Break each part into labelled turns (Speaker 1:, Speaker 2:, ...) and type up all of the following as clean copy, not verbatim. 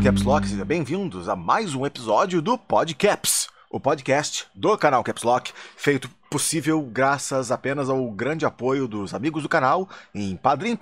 Speaker 1: Caps Lock, sejam bem-vindos a mais um episódio do Podcaps, o podcast do canal Caps Lock, feito possível graças apenas ao grande apoio dos amigos do canal em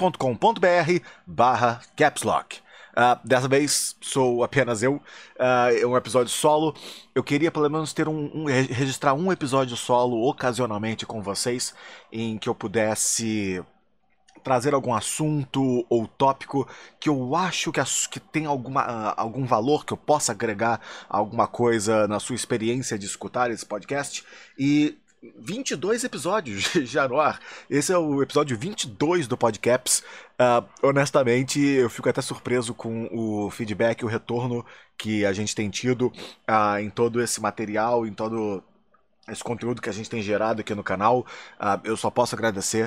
Speaker 1: padrim.com.br/capslock. Dessa vez sou apenas eu, é um episódio solo. Eu queria pelo menos ter registrar um episódio solo ocasionalmente com vocês, em que eu pudesse trazer algum assunto ou tópico que eu acho que tem algum valor, que eu possa agregar alguma coisa na sua experiência de escutar esse podcast. E 22 episódios já no ar. Esse é o episódio 22 do Podcaps. Honestamente, eu fico até surpreso com o feedback, o retorno que a gente tem tido em todo esse material, em todo esse conteúdo que a gente tem gerado aqui no canal. Eu só posso agradecer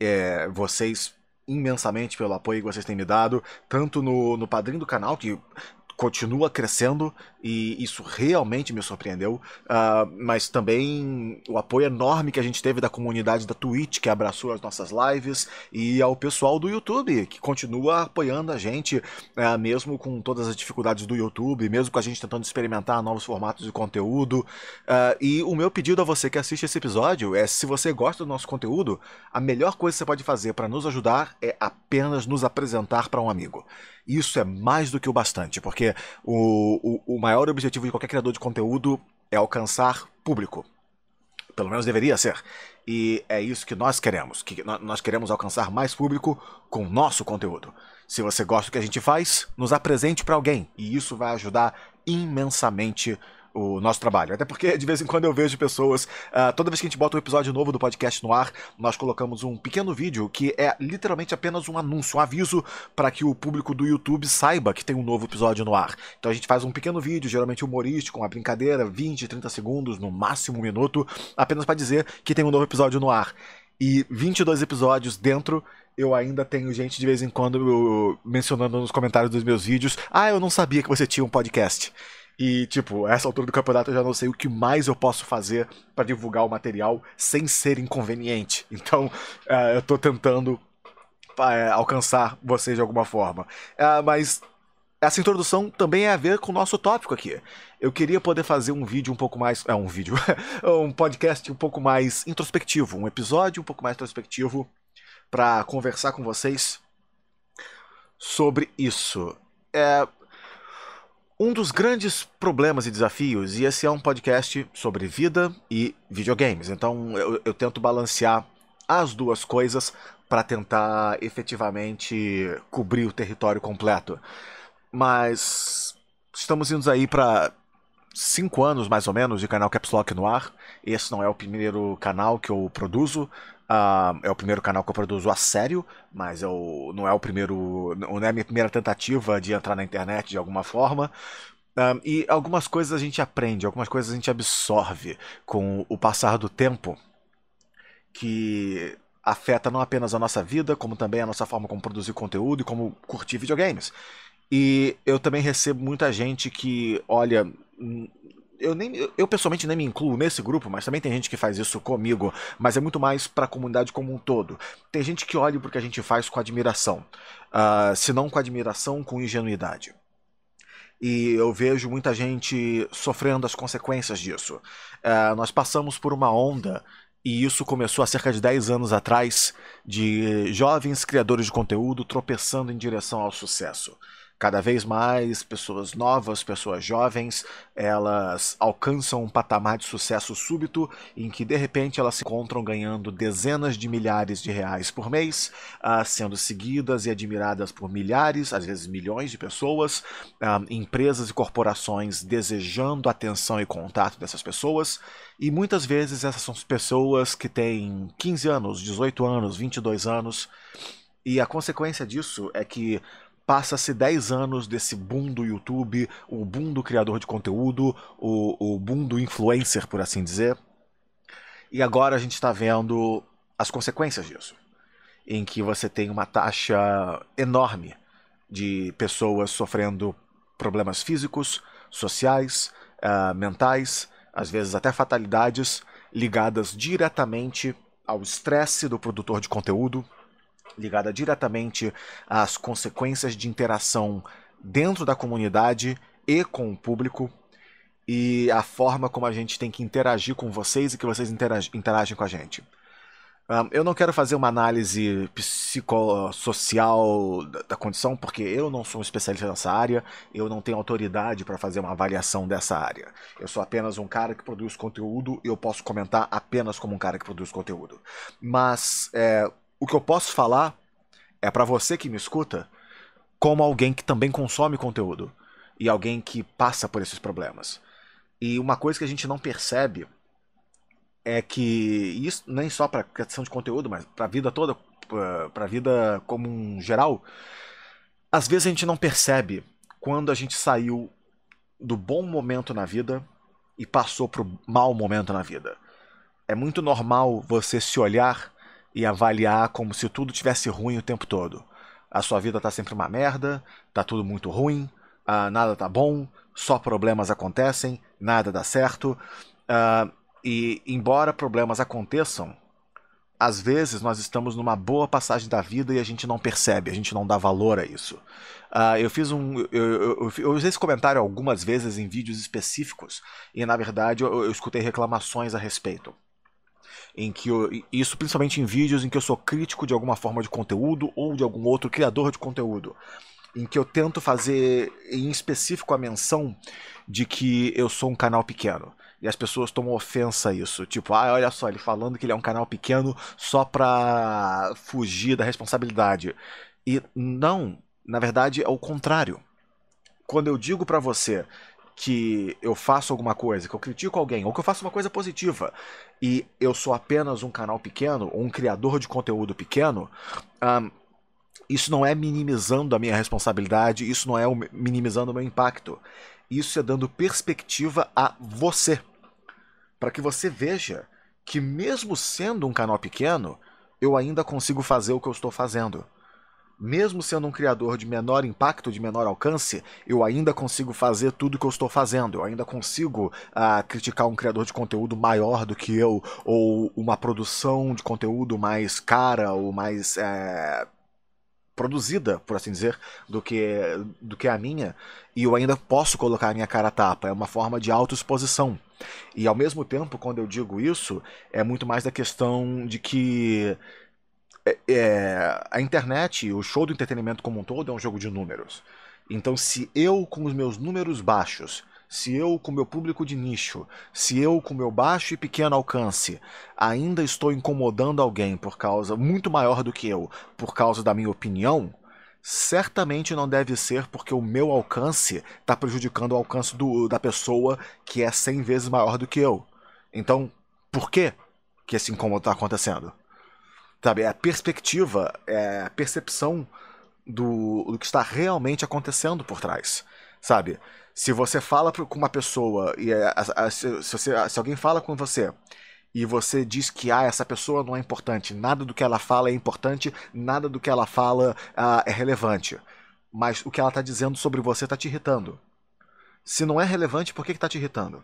Speaker 1: vocês imensamente pelo apoio que vocês têm me dado, tanto no Padrim do canal, que continua crescendo e isso realmente me surpreendeu, mas também o apoio enorme que a gente teve da comunidade da Twitch, que abraçou as nossas lives, e ao pessoal do YouTube, que continua apoiando a gente, mesmo com todas as dificuldades do YouTube, mesmo com a gente tentando experimentar novos formatos de conteúdo. E o meu pedido a você que assiste esse episódio é: se você gosta do nosso conteúdo, a melhor coisa que você pode fazer para nos ajudar é apenas nos apresentar para um amigo. Isso é mais do que o bastante, porque o maior objetivo de qualquer criador de conteúdo é alcançar público. Pelo menos deveria ser. E é isso que nós queremos. Nós queremos alcançar mais público com o nosso conteúdo. Se você gosta do que a gente faz, nos apresente para alguém. E isso vai ajudar imensamente o nosso trabalho. Até porque de vez em quando eu vejo pessoas, toda vez que a gente bota um episódio novo do podcast no ar, nós colocamos um pequeno vídeo que é literalmente apenas um anúncio, um aviso para que o público do YouTube saiba que tem um novo episódio no ar. Então a gente faz um pequeno vídeo, geralmente humorístico, uma brincadeira, 20, 30 segundos, no máximo um minuto, apenas para dizer que tem um novo episódio no ar. E 22 episódios dentro, eu ainda tenho gente de vez em quando mencionando nos comentários dos meus vídeos: eu não sabia que você tinha um podcast. E, a essa altura do campeonato eu já não sei o que mais eu posso fazer para divulgar o material sem ser inconveniente. Então, eu tô tentando alcançar vocês de alguma forma. Mas essa introdução também é a ver com o nosso tópico aqui. Eu queria poder fazer um vídeo um pouco mais... um podcast um pouco mais introspectivo, um episódio um pouco mais introspectivo para conversar com vocês sobre isso. Um dos grandes problemas e desafios, e esse é um podcast sobre vida e videogames, então eu tento balancear as duas coisas para tentar efetivamente cobrir o território completo. Mas estamos indo aí para 5 anos mais ou menos de canal Caps Lock no ar. Esse não é o primeiro canal que eu produzo. É o primeiro canal que eu produzo a sério, mas não é a minha primeira tentativa de entrar na internet de alguma forma. E algumas coisas a gente aprende, algumas coisas a gente absorve com o passar do tempo, que afeta não apenas a nossa vida, como também a nossa forma como produzir conteúdo e como curtir videogames. E eu também recebo muita gente que, olha... Eu pessoalmente nem me incluo nesse grupo, mas também tem gente que faz isso comigo, mas é muito mais para a comunidade como um todo. Tem gente que olha porque a gente faz com admiração, se não com admiração, com ingenuidade. E eu vejo muita gente sofrendo as consequências disso. Nós passamos por uma onda, e isso começou há cerca de 10 anos atrás, de jovens criadores de conteúdo tropeçando em direção ao sucesso. Cada vez mais pessoas novas, pessoas jovens, elas alcançam um patamar de sucesso súbito em que de repente elas se encontram ganhando dezenas de milhares de reais por mês, sendo seguidas e admiradas por milhares, às vezes milhões de pessoas, empresas e corporações desejando atenção e contato dessas pessoas, e muitas vezes essas são pessoas que têm 15 anos, 18 anos, 22 anos, e a consequência disso é que passa-se 10 anos desse boom do YouTube, o boom do criador de conteúdo, o boom do influencer, por assim dizer. E agora a gente está vendo as consequências disso, em que você tem uma taxa enorme de pessoas sofrendo problemas físicos, sociais, mentais, às vezes até fatalidades, ligadas diretamente ao estresse do produtor de conteúdo, ligada diretamente às consequências de interação dentro da comunidade e com o público, e a forma como a gente tem que interagir com vocês e que vocês interagem com a gente. Eu não quero fazer uma análise psicossocial da condição, porque eu não sou um especialista nessa área, eu não tenho autoridade para fazer uma avaliação dessa área. Eu sou apenas um cara que produz conteúdo e eu posso comentar apenas como um cara que produz conteúdo. Mas o que eu posso falar é para você que me escuta, como alguém que também consome conteúdo e alguém que passa por esses problemas. E uma coisa que a gente não percebe é que isso nem só para criação de conteúdo, mas para a vida toda, para a vida como um geral, às vezes a gente não percebe quando a gente saiu do bom momento na vida e passou pro mau momento na vida. É muito normal você se olhar e avaliar como se tudo tivesse ruim o tempo todo. A sua vida tá sempre uma merda, tá tudo muito ruim, nada tá bom, só problemas acontecem, nada dá certo. E embora problemas aconteçam, às vezes nós estamos numa boa passagem da vida e a gente não percebe, a gente não dá valor a isso. Eu usei esse comentário algumas vezes em vídeos específicos e na verdade eu escutei reclamações a respeito. Isso principalmente em vídeos em que eu sou crítico de alguma forma de conteúdo ou de algum outro criador de conteúdo, em que eu tento fazer em específico a menção de que eu sou um canal pequeno. E as pessoas tomam ofensa a isso. Tipo, olha só, ele falando que ele é um canal pequeno só pra fugir da responsabilidade. E não, na verdade é o contrário. Quando eu digo pra você que eu faço alguma coisa, que eu critico alguém, ou que eu faço uma coisa positiva, e eu sou apenas um canal pequeno, ou um criador de conteúdo pequeno, isso não é minimizando a minha responsabilidade, isso não é minimizando o meu impacto. Isso é dando perspectiva a você. Para que você veja que mesmo sendo um canal pequeno, eu ainda consigo fazer o que eu estou fazendo. Mesmo sendo um criador de menor impacto, de menor alcance, eu ainda consigo fazer tudo o que eu estou fazendo. Eu ainda consigo criticar um criador de conteúdo maior do que eu, ou uma produção de conteúdo mais cara, ou mais produzida, por assim dizer, do que a minha, e eu ainda posso colocar a minha cara a tapa. É uma forma de autoexposição. E ao mesmo tempo, quando eu digo isso, é muito mais da questão de que a internet, o show do entretenimento como um todo é um jogo de números. Então, se eu, com os meus números baixos, se eu, com meu público de nicho, se eu, com meu baixo e pequeno alcance, ainda estou incomodando alguém por causa muito maior do que eu, por causa da minha opinião, certamente não deve ser porque o meu alcance está prejudicando o alcance da pessoa que é 100 vezes maior do que eu. Então, por que esse incômodo está acontecendo? Sabe, é a perspectiva, é a percepção do que está realmente acontecendo por trás. Sabe? Se você fala com uma pessoa e se alguém fala com você e você diz que essa pessoa não é importante, nada do que ela fala é importante, nada do que ela fala é relevante, mas o que ela está dizendo sobre você está te irritando. Se não é relevante, por que está te irritando?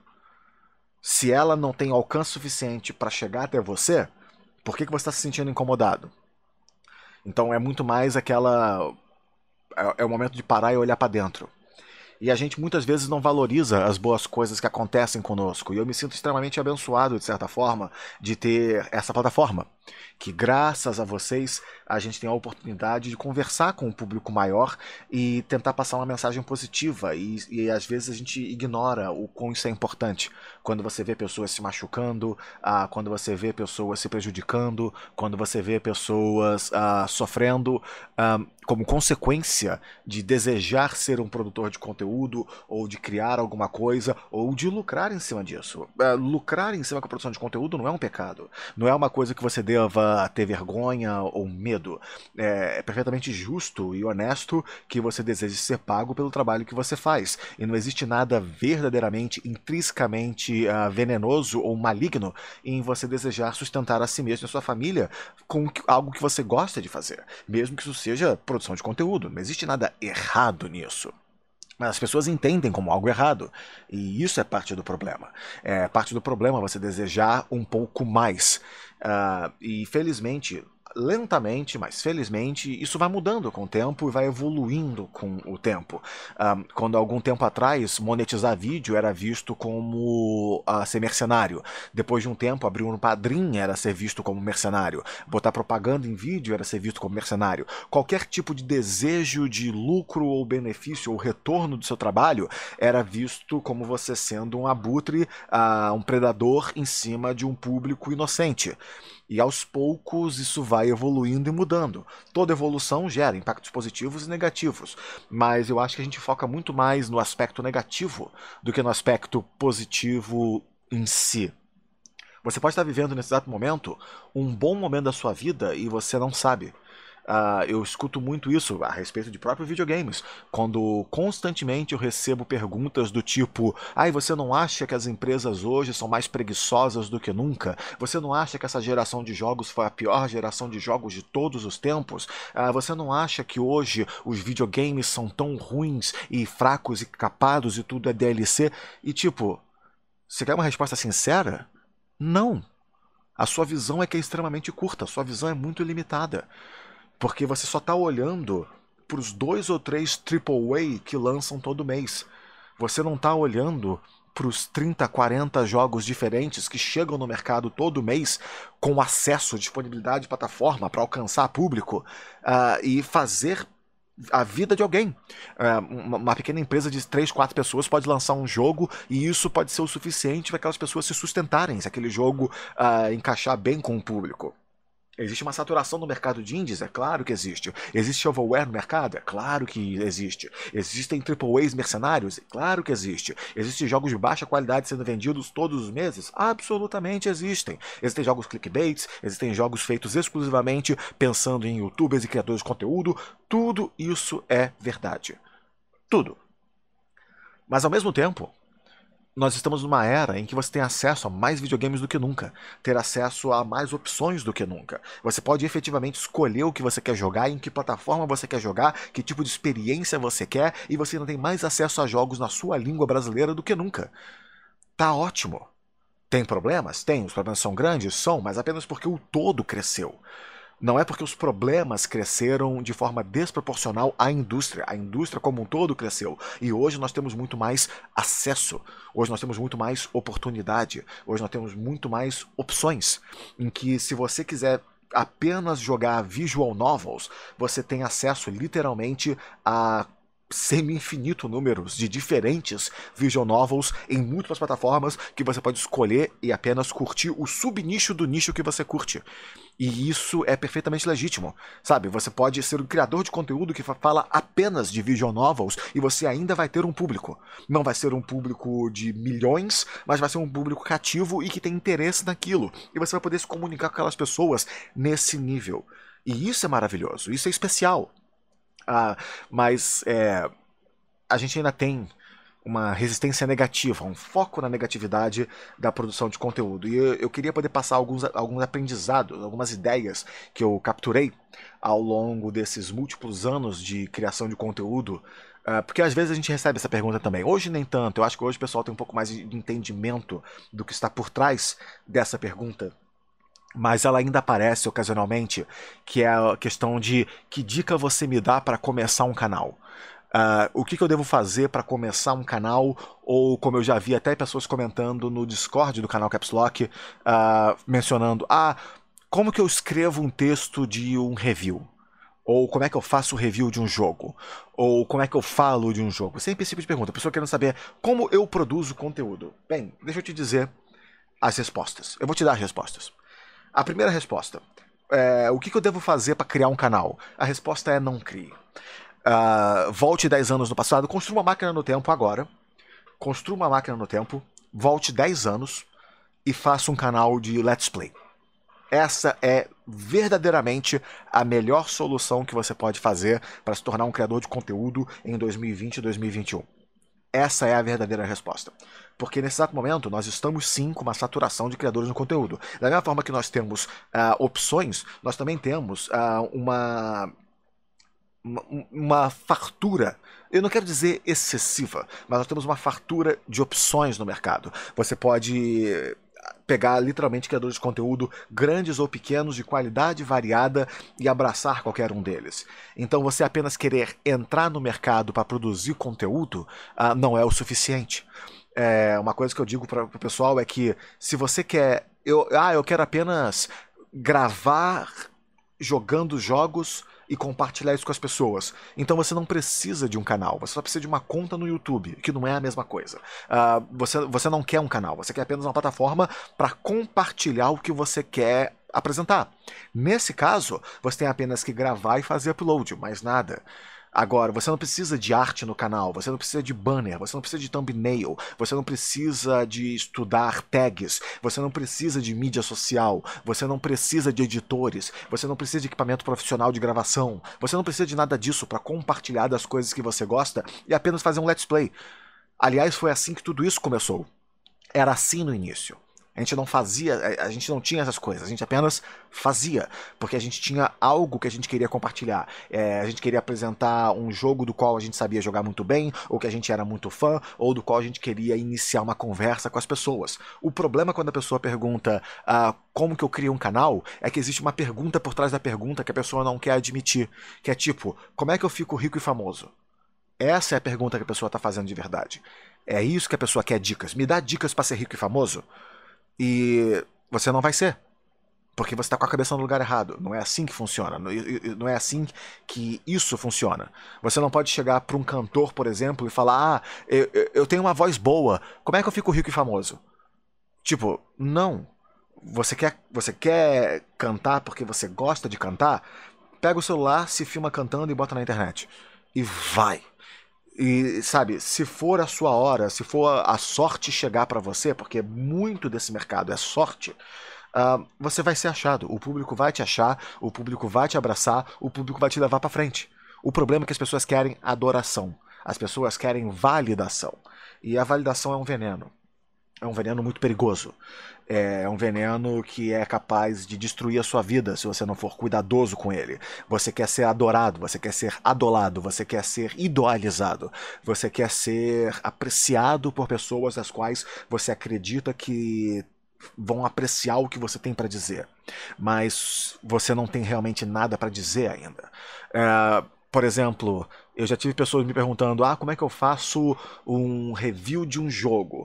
Speaker 1: Se ela não tem alcance suficiente para chegar até você, por que você está se sentindo incomodado? Então é muito mais aquela... É o momento de parar e olhar para dentro. E a gente muitas vezes não valoriza as boas coisas que acontecem conosco. E eu me sinto extremamente abençoado, de certa forma, de ter essa plataforma. Que graças a vocês, a gente tem a oportunidade de conversar com um público maior e tentar passar uma mensagem positiva. E às vezes a gente ignora o quão isso é importante. Quando você vê pessoas se machucando, quando você vê pessoas se prejudicando, quando você vê pessoas sofrendo como consequência de desejar ser um produtor de conteúdo, ou de criar alguma coisa, ou de lucrar em cima disso. Lucrar em cima da produção de conteúdo não é um pecado. Não é uma coisa que você deva ter vergonha ou medo. É perfeitamente justo e honesto que você deseje ser pago pelo trabalho que você faz. E não existe nada verdadeiramente, intrinsecamente venenoso ou maligno em você desejar sustentar a si mesmo e a sua família com algo que você gosta de fazer. Mesmo que isso seja produção de conteúdo. Não existe nada errado nisso. Mas as pessoas entendem como algo errado. E isso é parte do problema. É parte do problema você desejar um pouco mais. E felizmente, lentamente, mas felizmente, isso vai mudando com o tempo e vai evoluindo com o tempo. Quando algum tempo atrás monetizar vídeo era visto como ser mercenário. Depois de um tempo, abrir um Padrim era ser visto como mercenário. Botar propaganda em vídeo era ser visto como mercenário. Qualquer tipo de desejo de lucro ou benefício ou retorno do seu trabalho era visto como você sendo um abutre, um predador em cima de um público inocente. E aos poucos isso vai evoluindo e mudando. Toda evolução gera impactos positivos e negativos, mas eu acho que a gente foca muito mais no aspecto negativo do que no aspecto positivo em si. Você pode estar vivendo nesse exato momento um bom momento da sua vida e você não sabe. Eu escuto muito isso a respeito de próprios videogames, quando constantemente eu recebo perguntas do tipo: ai, você não acha que as empresas hoje são mais preguiçosas do que nunca? Você não acha que essa geração de jogos foi a pior geração de jogos de todos os tempos? Você não acha que hoje os videogames são tão ruins e fracos e capados e tudo é DLC? E tipo, você quer uma resposta sincera? Não. A sua visão é que é extremamente curta, a sua visão é muito limitada. Porque você só está olhando para os 2 ou 3 AAA que lançam todo mês. Você não está olhando para os 30, 40 jogos diferentes que chegam no mercado todo mês com acesso, disponibilidade de plataforma para alcançar público e fazer a vida de alguém. Uma pequena empresa de 3, 4 pessoas pode lançar um jogo e isso pode ser o suficiente para aquelas pessoas se sustentarem, se aquele jogo encaixar bem com o público. Existe uma saturação no mercado de indies? É claro que existe. Existe shovelware no mercado? É claro que existe. Existem AAAs mercenários? É claro que existe. Existem jogos de baixa qualidade sendo vendidos todos os meses? Absolutamente existem. Existem jogos clickbaits, existem jogos feitos exclusivamente pensando em youtubers e criadores de conteúdo. Tudo isso é verdade. Tudo. Mas ao mesmo tempo, nós estamos numa era em que você tem acesso a mais videogames do que nunca, ter acesso a mais opções do que nunca. Você pode efetivamente escolher o que você quer jogar, em que plataforma você quer jogar, que tipo de experiência você quer, e você ainda tem mais acesso a jogos na sua língua brasileira do que nunca. Tá ótimo. Tem problemas? Tem. Os problemas são grandes? São, mas apenas porque o todo cresceu. Não é porque os problemas cresceram de forma desproporcional à indústria. A indústria como um todo cresceu. E hoje nós temos muito mais acesso. Hoje nós temos muito mais oportunidade. Hoje nós temos muito mais opções. Em que se você quiser apenas jogar visual novels, você tem acesso literalmente a semi-infinito números de diferentes visual novels em múltiplas plataformas que você pode escolher e apenas curtir o subnicho do nicho que você curte. E isso é perfeitamente legítimo, sabe? Você pode ser um criador de conteúdo que fala apenas de visual novels e você ainda vai ter um público. Não vai ser um público de milhões, mas vai ser um público cativo e que tem interesse naquilo. E você vai poder se comunicar com aquelas pessoas nesse nível. E isso é maravilhoso, isso é especial. Mas a gente ainda tem uma resistência negativa, um foco na negatividade da produção de conteúdo. E eu queria poder passar alguns aprendizados, algumas ideias que eu capturei ao longo desses múltiplos anos de criação de conteúdo, porque às vezes a gente recebe essa pergunta também. Hoje nem tanto, eu acho que hoje o pessoal tem um pouco mais de entendimento do que está por trás dessa pergunta. Mas ela ainda aparece ocasionalmente, que é a questão de que dica você me dá para começar um canal? O que eu devo fazer para começar um canal? Ou, como eu já vi até pessoas comentando no Discord do canal Caps Lock, mencionando, como que eu escrevo um texto de um review? Ou como é que eu faço o review de um jogo? Ou como é que eu falo de um jogo? Sempre esse tipo de pergunta. A pessoa querendo saber como eu produzo conteúdo. Bem, deixa eu te dizer as respostas. Eu vou te dar as respostas. A primeira resposta. O que eu devo fazer para criar um canal? A resposta é: não crie. Volte 10 anos no passado, construa uma máquina no tempo agora. Construa uma máquina no tempo, volte 10 anos e faça um canal de Let's Play. Essa é verdadeiramente a melhor solução que você pode fazer para se tornar um criador de conteúdo em 2020 e 2021. Essa é a verdadeira resposta. Porque nesse exato momento nós estamos sim com uma saturação de criadores de conteúdo. Da mesma forma que nós temos opções, nós também temos uma fartura. Eu não quero dizer excessiva, mas nós temos uma fartura de opções no mercado. Você pode pegar literalmente criadores de conteúdo grandes ou pequenos, de qualidade variada e abraçar qualquer um deles. Então você apenas querer entrar no mercado para produzir conteúdo não é o suficiente. Uma coisa que eu digo para o pessoal é que se você quer... eu quero apenas gravar jogando jogos e compartilhar isso com as pessoas. Então você não precisa de um canal, você só precisa de uma conta no YouTube, que não é a mesma coisa. Você não quer um canal, você quer apenas uma plataforma para compartilhar o que você quer apresentar. Nesse caso, você tem apenas que gravar e fazer upload, mais nada. Agora, você não precisa de arte no canal, você não precisa de banner, você não precisa de thumbnail, você não precisa de estudar tags, você não precisa de mídia social, você não precisa de editores, você não precisa de equipamento profissional de gravação, você não precisa de nada disso para compartilhar das coisas que você gosta e apenas fazer um let's play. Aliás, foi assim que tudo isso começou. Era assim no início. A gente não fazia, a gente não tinha essas coisas, a gente apenas fazia, porque a gente tinha algo que a gente queria compartilhar. A gente queria apresentar um jogo do qual a gente sabia jogar muito bem, ou que a gente era muito fã, ou do qual a gente queria iniciar uma conversa com as pessoas. O problema quando a pessoa pergunta como que eu crio um canal, é que existe uma pergunta por trás da pergunta que a pessoa não quer admitir, que é tipo, como é que eu fico rico e famoso? Essa é a pergunta que a pessoa está fazendo de verdade. É isso que a pessoa quer dicas. Me dá dicas para ser rico e famoso? E você não vai ser. Porque você está com a cabeça no lugar errado. Não é assim que funciona. Não é assim que isso funciona. Você não pode chegar para um cantor, por exemplo, e falar: eu tenho uma voz boa. Como é que eu fico rico e famoso? Tipo, não. Você quer cantar porque você gosta de cantar? Pega o celular, se filma cantando e bota na internet. E vai. E, sabe, se for a sua hora, se for a sorte chegar pra você, porque muito desse mercado é sorte, você vai ser achado. O público vai te achar, o público vai te abraçar, o público vai te levar pra frente. O problema é que as pessoas querem adoração. As pessoas querem validação. E a validação é um veneno. É um veneno muito perigoso. É um veneno que é capaz de destruir a sua vida se você não for cuidadoso com ele. Você quer ser adorado, você quer ser adolado, você quer ser idealizado, você quer ser apreciado por pessoas das quais você acredita que vão apreciar o que você tem para dizer. Mas você não tem realmente nada para dizer ainda. Por exemplo, eu já tive pessoas me perguntando: como é que eu faço um review de um jogo?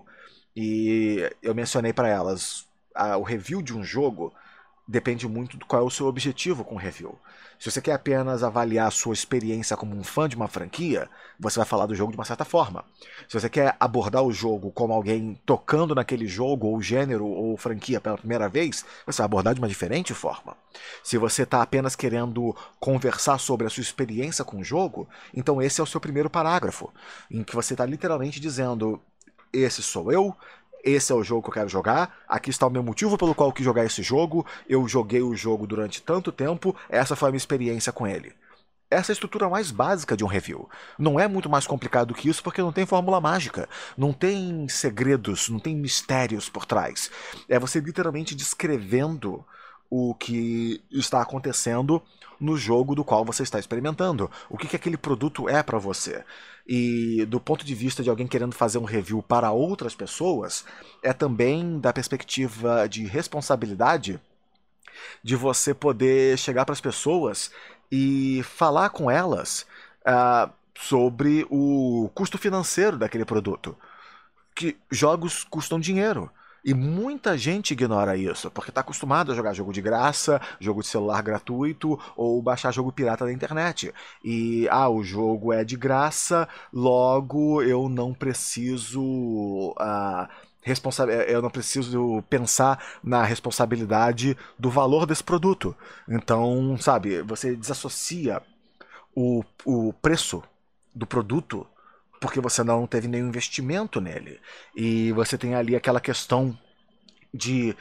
Speaker 1: E eu mencionei para elas, o review de um jogo depende muito do qual é o seu objetivo com o review. Se você quer apenas avaliar a sua experiência como um fã de uma franquia, você vai falar do jogo de uma certa forma. Se você quer abordar o jogo como alguém tocando naquele jogo, ou gênero, ou franquia pela primeira vez, você vai abordar de uma diferente forma. Se você está apenas querendo conversar sobre a sua experiência com o jogo, então esse é o seu primeiro parágrafo, em que você está literalmente dizendo: esse sou eu, esse é o jogo que eu quero jogar, aqui está o meu motivo pelo qual eu quis jogar esse jogo, eu joguei o jogo durante tanto tempo, essa foi a minha experiência com ele. Essa é a estrutura mais básica de um review. Não é muito mais complicado que isso porque não tem fórmula mágica, não tem segredos, não tem mistérios por trás. É você literalmente descrevendo o que está acontecendo no jogo do qual você está experimentando. O que aquele produto é para você. E do ponto de vista de alguém querendo fazer um review para outras pessoas, é também da perspectiva de responsabilidade de você poder chegar para as pessoas e falar com elas sobre o custo financeiro daquele produto. Que jogos custam dinheiro. E muita gente ignora isso, porque está acostumado a jogar jogo de graça, jogo de celular gratuito, ou baixar jogo pirata da internet. E, o jogo é de graça, logo eu não preciso... eu não preciso pensar na responsabilidade do valor desse produto. Então, sabe, você desassocia o preço do produto porque você não teve nenhum investimento nele. E você tem ali aquela questão de...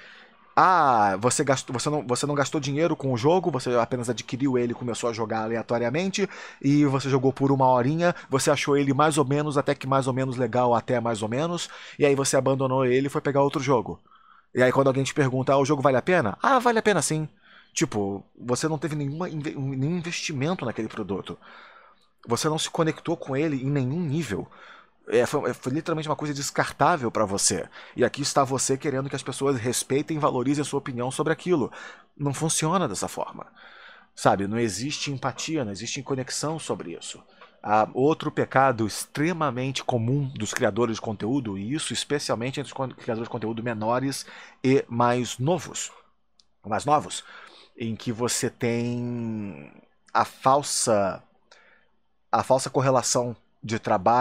Speaker 1: você não gastou dinheiro com o jogo, você apenas adquiriu ele e começou a jogar aleatoriamente, e você jogou por uma horinha, você achou ele mais ou menos, até que mais ou menos legal, até mais ou menos, e aí você abandonou ele e foi pegar outro jogo. E aí quando alguém te pergunta: o jogo vale a pena? Vale a pena sim. Tipo, você não teve nenhum investimento naquele produto. Você não se conectou com ele em nenhum nível. Foi literalmente uma coisa descartável para você. E aqui está você querendo que as pessoas respeitem e valorizem a sua opinião sobre aquilo. Não funciona dessa forma. Sabe, não existe empatia, não existe conexão sobre isso. Há outro pecado extremamente comum dos criadores de conteúdo, e isso especialmente entre os criadores de conteúdo menores e mais novos, em que você tem a falsa, a falsa correlação de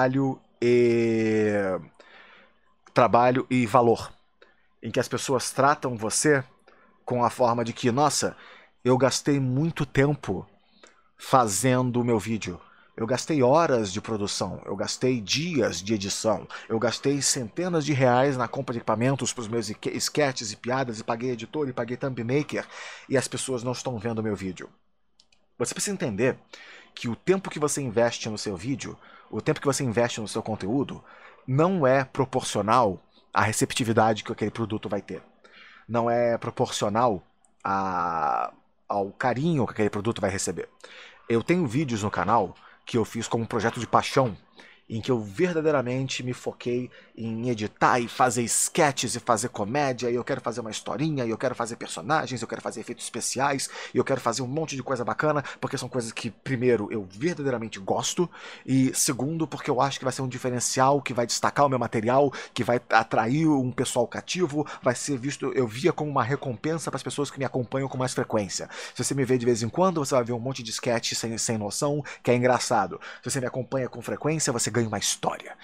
Speaker 1: trabalho e valor, em que as pessoas tratam você com a forma de que, nossa, eu gastei muito tempo fazendo o meu vídeo. Eu gastei horas de produção, eu gastei dias de edição, eu gastei centenas de reais na compra de equipamentos para os meus sketches e piadas, e paguei editor, e paguei thumbmaker, e as pessoas não estão vendo o meu vídeo. Você precisa entender que o tempo que você investe no seu vídeo, o tempo que você investe no seu conteúdo, não é proporcional à receptividade que aquele produto vai ter. Não é proporcional ao carinho que aquele produto vai receber. Eu tenho vídeos no canal que eu fiz como um projeto de paixão, em que eu verdadeiramente me foquei em editar e fazer sketches e fazer comédia, e eu quero fazer uma historinha, e eu quero fazer personagens, eu quero fazer efeitos especiais, e eu quero fazer um monte de coisa bacana, porque são coisas que, primeiro, eu verdadeiramente gosto, e segundo, porque eu acho que vai ser um diferencial, que vai destacar o meu material, que vai atrair um pessoal cativo, vai ser visto, eu via como uma recompensa para as pessoas que me acompanham com mais frequência. Se você me vê de vez em quando, você vai ver um monte de sketch sem noção, que é engraçado. Se você me acompanha com frequência, você ganha uma história.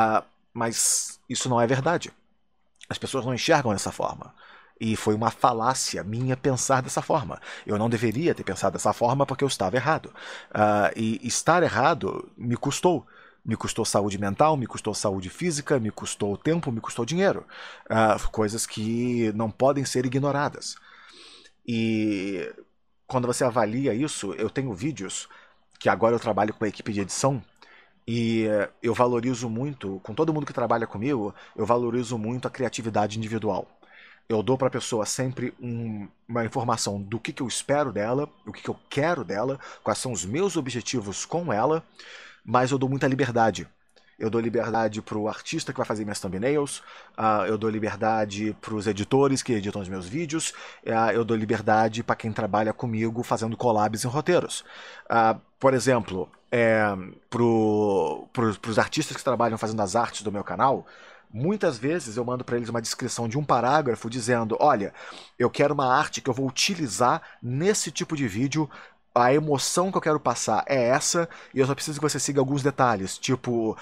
Speaker 1: Mas isso não é verdade. As pessoas não enxergam dessa forma. E foi uma falácia minha pensar dessa forma. Eu não deveria ter pensado dessa forma porque eu estava errado. E estar errado me custou. Me custou saúde mental, me custou saúde física, me custou tempo, me custou dinheiro. Coisas que não podem ser ignoradas. E quando você avalia isso, eu tenho vídeos que agora eu trabalho com a equipe de edição. E eu valorizo muito, com todo mundo que trabalha comigo, eu valorizo muito a criatividade individual. Eu dou para a pessoa sempre uma informação do que eu espero dela, o que eu quero dela, quais são os meus objetivos com ela, mas eu dou muita liberdade. Eu dou liberdade pro artista que vai fazer minhas thumbnails, eu dou liberdade pros editores que editam os meus vídeos, eu dou liberdade para quem trabalha comigo fazendo collabs em roteiros. Por exemplo, pros artistas que trabalham fazendo as artes do meu canal, muitas vezes eu mando para eles uma descrição de um parágrafo dizendo: olha, eu quero uma arte que eu vou utilizar nesse tipo de vídeo, a emoção que eu quero passar é essa, e eu só preciso que você siga alguns detalhes, tipo,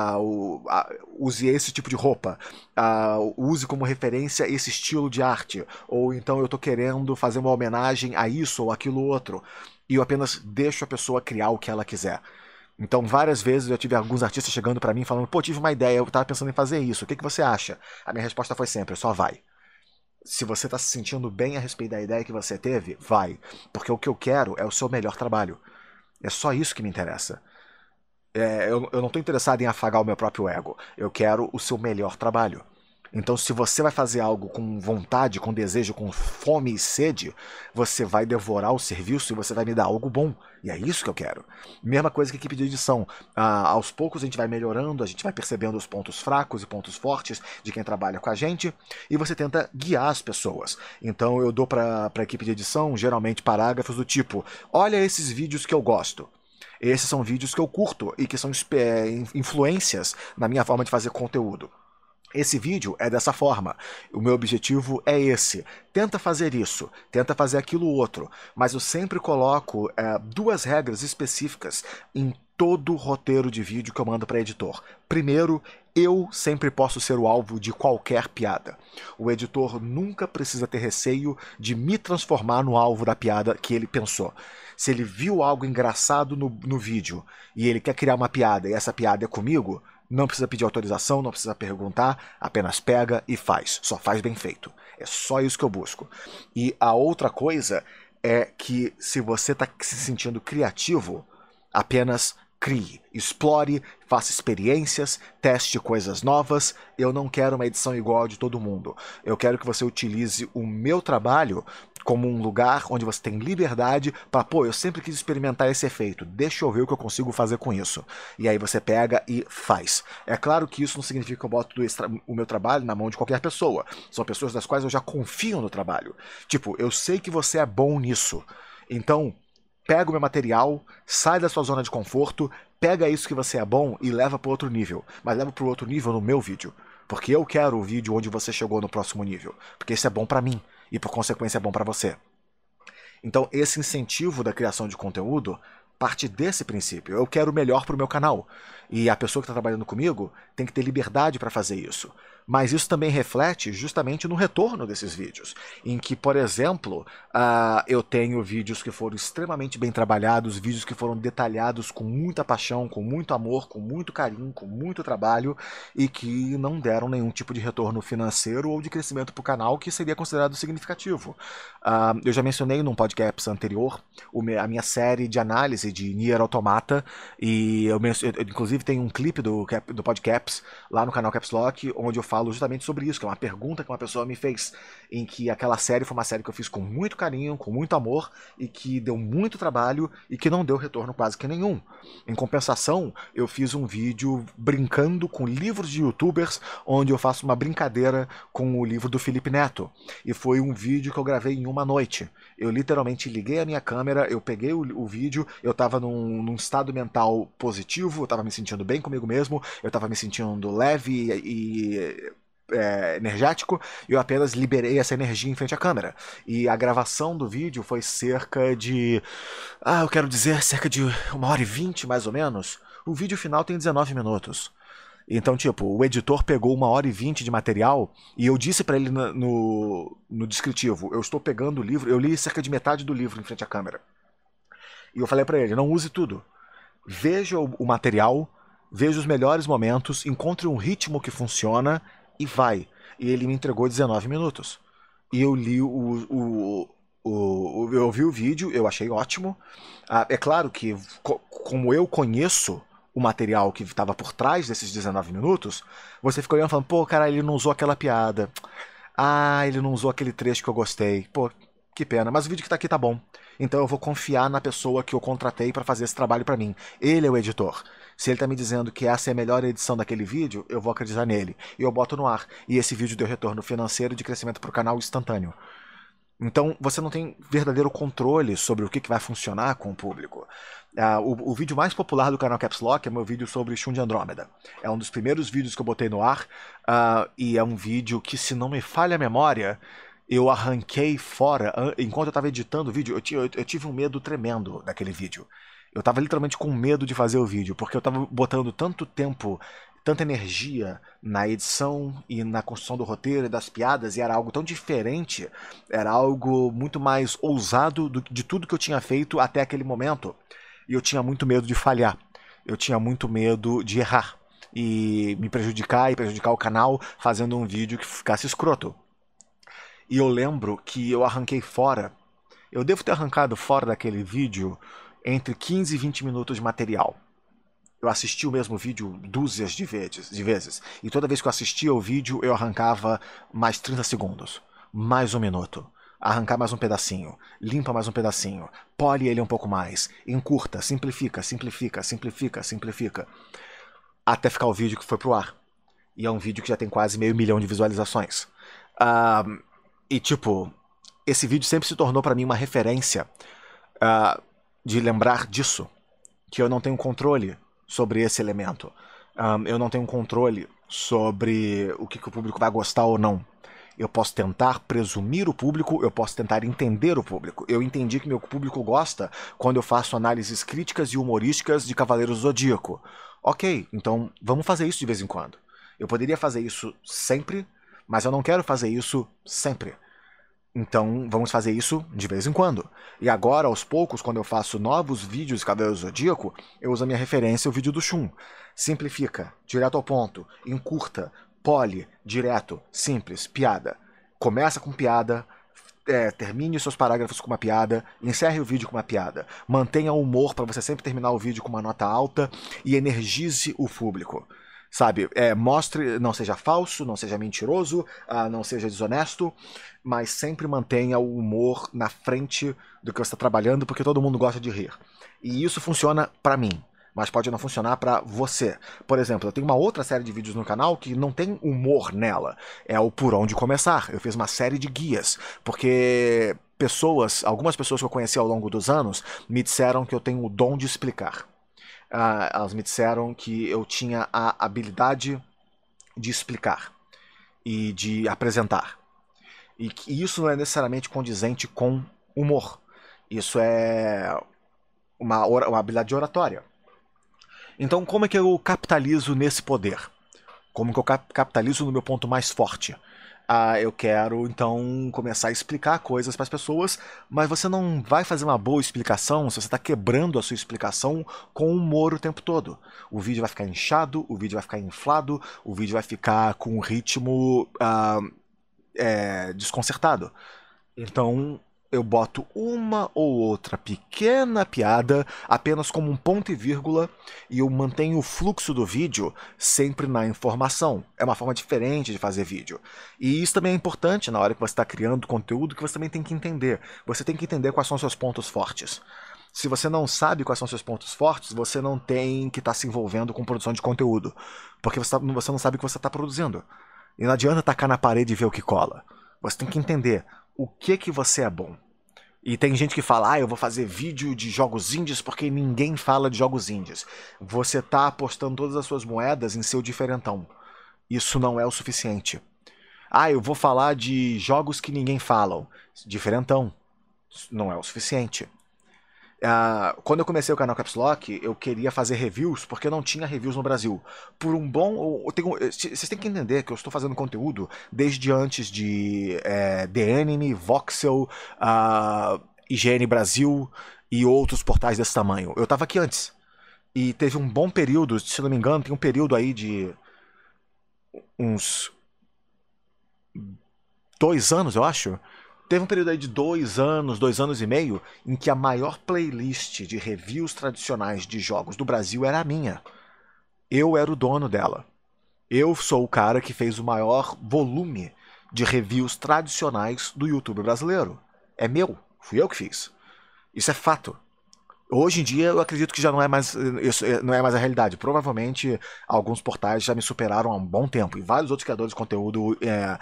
Speaker 1: use esse tipo de roupa, use como referência esse estilo de arte, ou então eu tô querendo fazer uma homenagem a isso ou aquilo outro, e eu apenas deixo a pessoa criar o que ela quiser. Então, várias vezes eu tive alguns artistas chegando pra mim falando: pô, tive uma ideia, eu tava pensando em fazer isso, o que você acha? A minha resposta foi sempre: só vai. Se você está se sentindo bem a respeito da ideia que você teve, vai. Porque o que eu quero é o seu melhor trabalho. É só isso que me interessa. Eu não estou interessado em afagar o meu próprio ego. Eu quero o seu melhor trabalho. Então, se você vai fazer algo com vontade, com desejo, com fome e sede, você vai devorar o serviço e você vai me dar algo bom. E é isso que eu quero. Mesma coisa que a equipe de edição. Aos poucos a gente vai melhorando, a gente vai percebendo os pontos fracos e pontos fortes de quem trabalha com a gente, e você tenta guiar as pessoas. Então eu dou para a equipe de edição, geralmente, parágrafos do tipo: olha esses vídeos que eu gosto. Esses são vídeos que eu curto e que são influências na minha forma de fazer conteúdo. Esse vídeo é dessa forma, o meu objetivo é esse, tenta fazer isso, tenta fazer aquilo outro, mas eu sempre coloco duas regras específicas em todo roteiro de vídeo que eu mando para editor. Primeiro, eu sempre posso ser o alvo de qualquer piada. O editor nunca precisa ter receio de me transformar no alvo da piada que ele pensou. Se ele viu algo engraçado no vídeo e ele quer criar uma piada e essa piada é comigo, não precisa pedir autorização, não precisa perguntar, apenas pega e faz. Só faz bem feito. É só isso que eu busco. E a outra coisa é que se você está se sentindo criativo, apenas Crie, explore, faça experiências, teste coisas novas. Eu não quero uma edição igual a de todo mundo. Eu quero que você utilize o meu trabalho como um lugar onde você tem liberdade para, pô, eu sempre quis experimentar esse efeito, deixa eu ver o que eu consigo fazer com isso. E aí você pega e faz. É claro que isso não significa que eu boto o meu trabalho na mão de qualquer pessoa. São pessoas das quais eu já confio no trabalho. Tipo, eu sei que você é bom nisso. Então, pega o meu material, sai da sua zona de conforto, pega isso que você é bom e leva para outro nível. Mas leva para outro nível no meu vídeo. Porque eu quero o vídeo onde você chegou no próximo nível. Porque isso é bom para mim e por consequência é bom para você. Então esse incentivo da criação de conteúdo parte desse princípio. Eu quero o melhor para o meu canal. E a pessoa que está trabalhando comigo tem que ter liberdade para fazer isso. Mas isso também reflete justamente no retorno desses vídeos, em que, por exemplo, eu tenho vídeos que foram extremamente bem trabalhados, vídeos que foram detalhados com muita paixão, com muito amor, com muito carinho, com muito trabalho, e que não deram nenhum tipo de retorno financeiro ou de crescimento para o canal que seria considerado significativo. Eu já mencionei num podcast anterior a minha série de análise de Nier Automata, e eu inclusive tem um clipe do podcast lá no canal Caps Lock, onde eu falo justamente sobre isso, que é uma pergunta que uma pessoa me fez, em que aquela série foi uma série que eu fiz com muito carinho, com muito amor, e que deu muito trabalho e que não deu retorno quase que nenhum. Em compensação, eu fiz um vídeo brincando com livros de youtubers, onde eu faço uma brincadeira com o livro do Felipe Neto. E foi um vídeo que eu gravei em uma noite. Eu literalmente liguei a minha câmera, eu peguei o vídeo, eu tava num estado mental positivo, eu tava me sentindo bem comigo mesmo, eu tava me sentindo leve e energético, e eu apenas liberei essa energia em frente à câmera. E a gravação do vídeo foi cerca de... eu quero dizer, cerca de 1h20, mais ou menos. O vídeo final tem 19 minutos. Então, tipo, o editor pegou 1h20 de material e eu disse pra ele no descritivo, eu estou pegando o livro, eu li cerca de metade do livro em frente à câmera. E eu falei pra ele, não use tudo. Veja o material, veja os melhores momentos, encontre um ritmo que funciona e vai. E ele me entregou 19 minutos. E eu li eu vi o vídeo, eu achei ótimo. É claro que, como eu conheço o material que estava por trás desses 19 minutos, você fica olhando e falando, pô, cara, ele não usou aquela piada. Ele não usou aquele trecho que eu gostei. Pô, que pena. Mas o vídeo que tá aqui tá bom. Então eu vou confiar na pessoa que eu contratei para fazer esse trabalho para mim. Ele é o editor. Se ele tá me dizendo que essa é a melhor edição daquele vídeo, eu vou acreditar nele. E eu boto no ar. E esse vídeo deu retorno financeiro de crescimento pro canal instantâneo. Então você não tem verdadeiro controle sobre o que vai funcionar com o público. O vídeo mais popular do canal Caps Lock é meu vídeo sobre Shun de Andrômeda. É um dos primeiros vídeos que eu botei no ar, e é um vídeo que, se não me falha a memória, eu arranquei fora. Enquanto eu estava editando o vídeo, eu tive um medo tremendo daquele vídeo. Eu estava literalmente com medo de fazer o vídeo, porque eu estava botando tanto tempo, tanta energia na edição e na construção do roteiro e das piadas, e era algo tão diferente, era algo muito mais ousado de tudo que eu tinha feito até aquele momento. E eu tinha muito medo de falhar, eu tinha muito medo de errar e me prejudicar e prejudicar o canal fazendo um vídeo que ficasse escroto. E eu lembro que eu arranquei fora, eu devo ter arrancado fora daquele vídeo entre 15 e 20 minutos de material. Eu assisti o mesmo vídeo dúzias de vezes. E toda vez que eu assistia o vídeo, eu arrancava mais 30 segundos. Mais 1 minuto. Arrancar mais um pedacinho. Limpa mais um pedacinho. Pole ele um pouco mais. Encurta, simplifica, simplifica, simplifica, simplifica. Até ficar o vídeo que foi pro ar. E é um vídeo que já tem quase 500 mil de visualizações. E tipo, esse vídeo sempre se tornou pra mim uma referência de lembrar disso. Que eu não tenho controle sobre esse elemento. Eu não tenho controle sobre o que o público vai gostar ou não. Eu posso tentar presumir o público, eu posso tentar entender o público. Eu entendi que meu público gosta quando eu faço análises críticas e humorísticas de Cavaleiro do Zodíaco. Ok, então vamos fazer isso de vez em quando. Eu poderia fazer isso sempre, mas eu não quero fazer isso sempre. Então vamos fazer isso de vez em quando. E agora, aos poucos, quando eu faço novos vídeos de Cavaleiro do Zodíaco, eu uso a minha referência, o vídeo do Shun. Simplifica, direto ao ponto, encurta, pole, direto, simples, piada. Começa com piada, termine seus parágrafos com uma piada, encerre o vídeo com uma piada. Mantenha o humor para você sempre terminar o vídeo com uma nota alta e energize o público. Sabe, mostre, não seja falso, não seja mentiroso, não seja desonesto, mas sempre mantenha o humor na frente do que você está trabalhando, porque todo mundo gosta de rir. E isso funciona para mim, mas pode não funcionar para você. Por exemplo, eu tenho uma outra série de vídeos no canal que não tem humor nela. É o Por Onde Começar. Eu fiz uma série de guias, porque algumas pessoas que eu conheci ao longo dos anos me disseram que eu tenho o dom de explicar. Elas me disseram que eu tinha a habilidade de explicar e de apresentar. E que isso não é necessariamente condizente com humor. Isso é uma habilidade de oratória. Então, como é que eu capitalizo nesse poder? Como que eu capitalizo no meu ponto mais forte? Eu quero, então, começar a explicar coisas para as pessoas, mas você não vai fazer uma boa explicação se você está quebrando a sua explicação com humor o tempo todo. O vídeo vai ficar inchado, o vídeo vai ficar inflado, o vídeo vai ficar com um ritmo desconcertado. Então, eu boto uma ou outra pequena piada apenas como um ponto e vírgula e eu mantenho o fluxo do vídeo sempre na informação. É uma forma diferente de fazer vídeo. E isso também é importante na hora que você está criando conteúdo, que você também tem que entender. Você tem que entender quais são os seus pontos fortes. Se você não sabe quais são os seus pontos fortes, você não tem que estar se envolvendo com produção de conteúdo. Porque você não sabe o que você está produzindo. E não adianta tacar na parede e ver o que cola. Você tem que entender o que você é bom. E tem gente que fala, eu vou fazer vídeo de jogos indies porque ninguém fala de jogos indies. Você tá apostando todas as suas moedas em seu diferentão. Isso não é o suficiente. Eu vou falar de jogos que ninguém fala. Diferentão. Não é o suficiente. Quando eu comecei o canal Caps Lock, eu queria fazer reviews porque não tinha reviews no Brasil. Por um bom... Vocês têm que entender que eu estou fazendo conteúdo desde antes de The Anime, Voxel, IGN Brasil e outros portais desse tamanho. Eu estava aqui antes. E teve um bom período, se não me engano, tem um período aí de uns 2 anos, eu acho. Teve um período aí de 2 anos e meio, em que a maior playlist de reviews tradicionais de jogos do Brasil era a minha. Eu era o dono dela. Eu sou o cara que fez o maior volume de reviews tradicionais do YouTube brasileiro. É meu, fui eu que fiz. Isso é fato. Hoje em dia eu acredito que já não é mais, isso não é mais a realidade. Provavelmente alguns portais já me superaram há um bom tempo. E vários outros criadores de conteúdo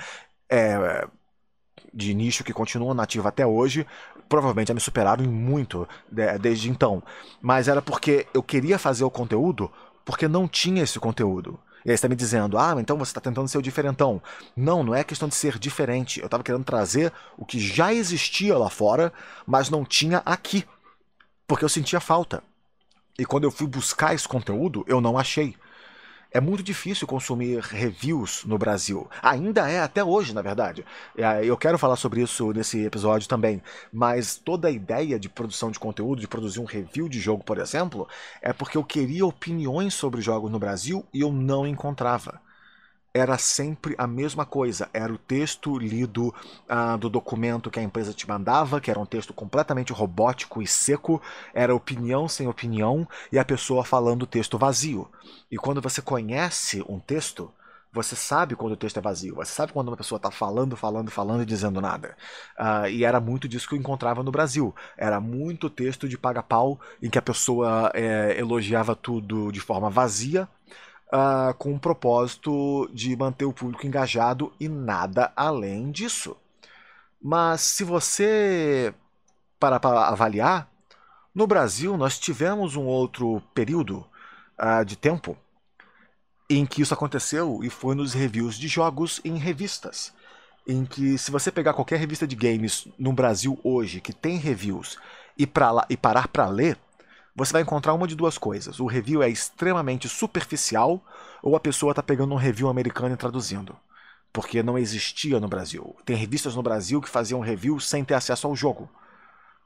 Speaker 1: de nicho que continuam nativos até hoje, provavelmente já me superaram em muito desde então. Mas era porque eu queria fazer o conteúdo porque não tinha esse conteúdo. E aí você está me dizendo, então você está tentando ser o diferentão. Não, não é questão de ser diferente. Eu estava querendo trazer o que já existia lá fora, mas não tinha aqui. Porque eu sentia falta. E quando eu fui buscar esse conteúdo, eu não achei. É muito difícil consumir reviews no Brasil. Ainda é, até hoje, na verdade. Eu quero falar sobre isso nesse episódio também. Mas toda a ideia de produção de conteúdo, de produzir um review de jogo, por exemplo, é porque eu queria opiniões sobre jogos no Brasil e eu não encontrava. Era sempre a mesma coisa. Era o texto lido do documento que a empresa te mandava, que era um texto completamente robótico e seco. Era opinião sem opinião e a pessoa falando o texto vazio. E quando você conhece um texto, você sabe quando o texto é vazio. Você sabe quando uma pessoa está falando e dizendo nada. E era muito disso que eu encontrava no Brasil. Era muito texto de paga-pau em que a pessoa elogiava tudo de forma vazia, com o propósito de manter o público engajado e nada além disso. Mas se você parar para avaliar, no Brasil nós tivemos um outro período de tempo em que isso aconteceu e foi nos reviews de jogos em revistas. Em que se você pegar qualquer revista de games no Brasil hoje que tem reviews e parar para ler, você vai encontrar uma de duas coisas. O review é extremamente superficial ou a pessoa está pegando um review americano e traduzindo. Porque não existia no Brasil. Tem revistas no Brasil que faziam review sem ter acesso ao jogo.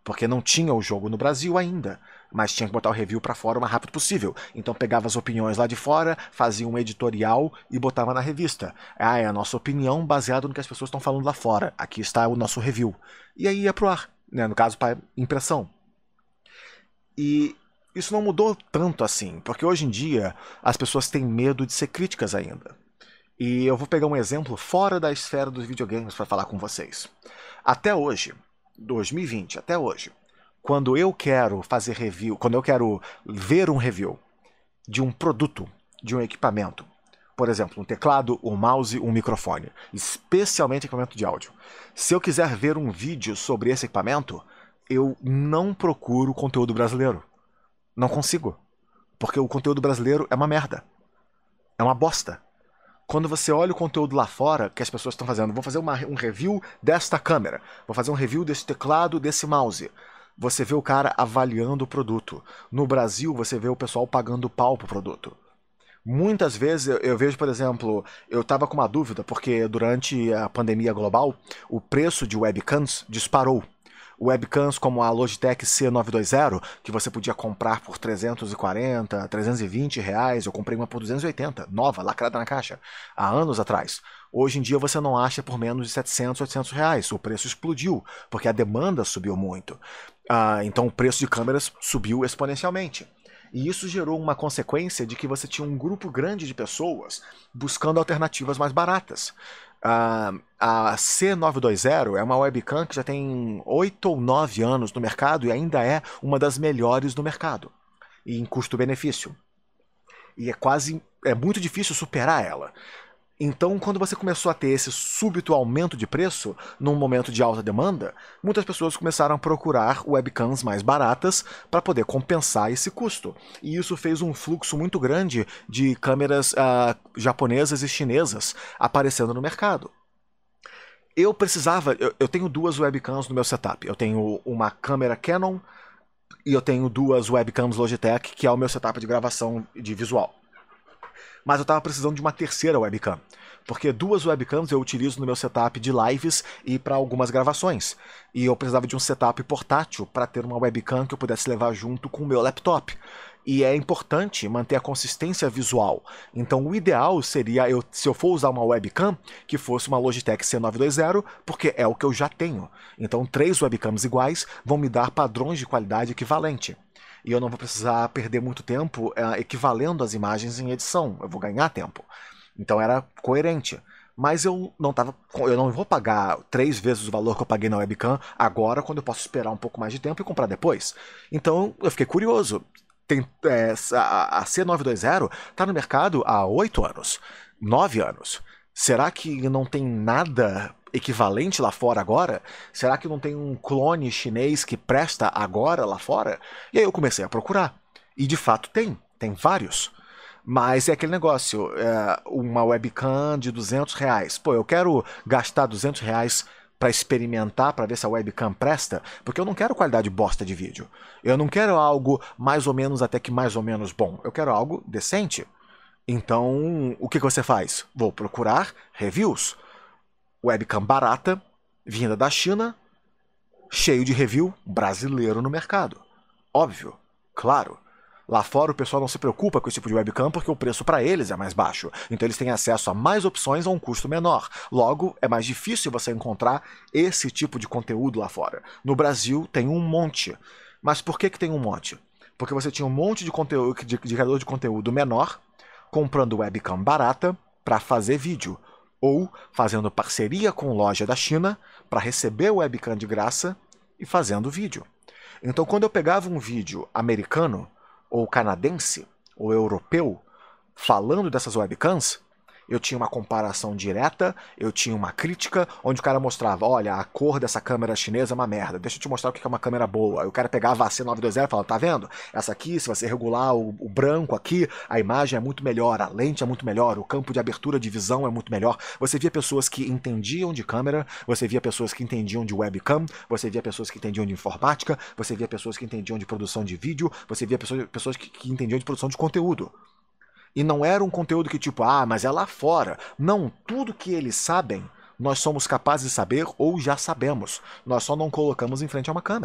Speaker 1: porque não tinha o jogo no Brasil ainda, mas tinha que botar o review para fora o mais rápido possível. Então pegava as opiniões lá de fora, fazia um editorial e botava na revista. Ah, é a nossa opinião baseada no que as pessoas estão falando lá fora. Aqui está o nosso review. E aí ia pro ar, né? No caso, para impressão. E isso não mudou tanto assim, porque hoje em dia as pessoas têm medo de ser críticas ainda. E eu vou pegar um exemplo fora da esfera dos videogames para falar com vocês. Até hoje, 2020, até hoje, quando eu quero fazer review, quando eu quero ver um review de um produto, de um equipamento, por exemplo, um teclado, um mouse, um microfone, especialmente equipamento de áudio. Se eu quiser ver um vídeo sobre esse equipamento, eu não procuro conteúdo brasileiro. Não consigo. Porque o conteúdo brasileiro é uma merda. É uma bosta. Quando você olha o conteúdo lá fora que as pessoas estão fazendo, vou fazer um review desta câmera, vou fazer um review desse teclado, desse mouse. Você vê o cara avaliando o produto. No Brasil, você vê o pessoal pagando pau pro produto. Muitas vezes eu vejo, por exemplo, eu estava com uma dúvida, porque durante a pandemia global, o preço de webcams disparou. Webcams como a Logitech C920, que você podia comprar por 340, 320 reais, eu comprei uma por 280, nova, lacrada na caixa, há anos atrás. Hoje em dia você não acha por menos de 700, 800 reais, o preço explodiu, porque a demanda subiu muito. Então o preço de câmeras subiu exponencialmente. E isso gerou uma consequência de que você tinha um grupo grande de pessoas buscando alternativas mais baratas. A C920 é uma webcam que já tem 8 ou 9 anos no mercado e ainda é uma das melhores do mercado, e em custo-benefício. E é muito difícil superar ela. Então, quando você começou a ter esse súbito aumento de preço, num momento de alta demanda, muitas pessoas começaram a procurar webcams mais baratas para poder compensar esse custo. E isso fez um fluxo muito grande de câmeras japonesas e chinesas aparecendo no mercado. Eu tenho duas webcams no meu setup. Eu tenho uma câmera Canon e eu tenho duas webcams Logitech, que é o meu setup de gravação de visual. Mas eu estava precisando de uma terceira webcam, porque duas webcams eu utilizo no meu setup de lives e para algumas gravações. E eu precisava de um setup portátil para ter uma webcam que eu pudesse levar junto com o meu laptop. E é importante manter a consistência visual. Então o ideal seria, se eu for usar uma webcam, que fosse uma Logitech C920, porque é o que eu já tenho. Então 3 webcams iguais vão me dar padrões de qualidade equivalente. E eu não vou precisar perder muito tempo equivalendo as imagens em edição. Eu vou ganhar tempo. Então era coerente. Mas eu não vou pagar 3 vezes o valor que eu paguei na webcam agora, quando eu posso esperar um pouco mais de tempo e comprar depois. Então eu fiquei curioso. A C920 está no mercado há 8 anos, 9 anos. Será que não tem nada equivalente lá fora agora? Será que não tem um clone chinês que presta agora lá fora? E aí eu comecei a procurar. E de fato tem vários. Mas é aquele negócio, uma webcam de 200 reais. Pô, eu quero gastar 200 reais para experimentar, para ver se a webcam presta, porque eu não quero qualidade bosta de vídeo. Eu não quero algo mais ou menos até que mais ou menos bom. Eu quero algo decente. Então, o que você faz? Vou procurar reviews. Webcam barata, vinda da China, cheio de review brasileiro no mercado. Óbvio, claro. Lá fora o pessoal não se preocupa com esse tipo de webcam porque o preço para eles é mais baixo. Então eles têm acesso a mais opções a um custo menor. Logo, é mais difícil você encontrar esse tipo de conteúdo lá fora. No Brasil tem um monte. Mas por que tem um monte? Porque você tinha um monte de conteúdo, de criador de conteúdo menor, comprando webcam barata para fazer vídeo. Ou fazendo parceria com loja da China para receber o webcam de graça e fazendo vídeo. Então quando eu pegava um vídeo americano, ou canadense, ou europeu, falando dessas webcams, eu tinha uma comparação direta, eu tinha uma crítica, onde o cara mostrava, olha, a cor dessa câmera chinesa é uma merda, deixa eu te mostrar o que é uma câmera boa. Aí o cara pegava a C920 e falava, tá vendo? Essa aqui, se você regular o branco aqui, a imagem é muito melhor, a lente é muito melhor, o campo de abertura de visão é muito melhor. Você via pessoas que entendiam de câmera, você via pessoas que entendiam de webcam, você via pessoas que entendiam de informática, você via pessoas que entendiam de produção de vídeo, você via pessoas que entendiam de produção de conteúdo. E não era um conteúdo que tipo, mas é lá fora. Não, tudo que eles sabem, nós somos capazes de saber ou já sabemos. Nós só não colocamos em frente a uma câmera.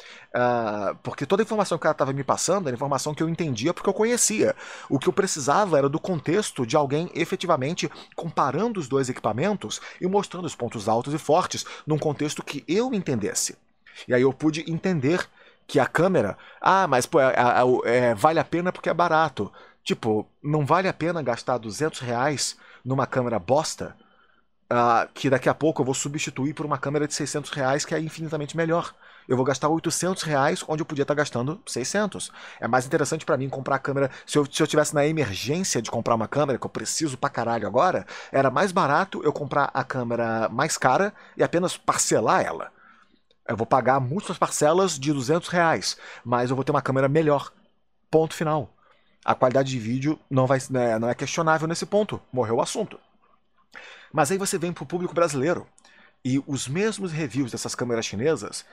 Speaker 1: Porque toda a informação que o cara estava me passando era informação que eu entendia porque eu conhecia. O que eu precisava era do contexto de alguém efetivamente comparando os dois equipamentos e mostrando os pontos altos e fortes num contexto que eu entendesse. E aí eu pude entender que a câmera, mas pô, vale a pena porque é barato. Tipo, não vale a pena gastar R$ 200 numa câmera bosta, que daqui a pouco eu vou substituir por uma câmera de R$ 600 que é infinitamente melhor. Eu vou gastar R$ 800 onde eu podia estar gastando 600. É mais interessante pra mim comprar a câmera. Se eu tivesse na emergência de comprar uma câmera, que eu preciso pra caralho agora, era mais barato eu comprar a câmera mais cara e apenas parcelar ela. Eu vou pagar muitas parcelas de R$ 200, mas eu vou ter uma câmera melhor. Ponto final. A qualidade de vídeo não é questionável nesse ponto. Morreu o assunto. Mas aí você vem pro público brasileiro e os mesmos reviews dessas câmeras chinesas,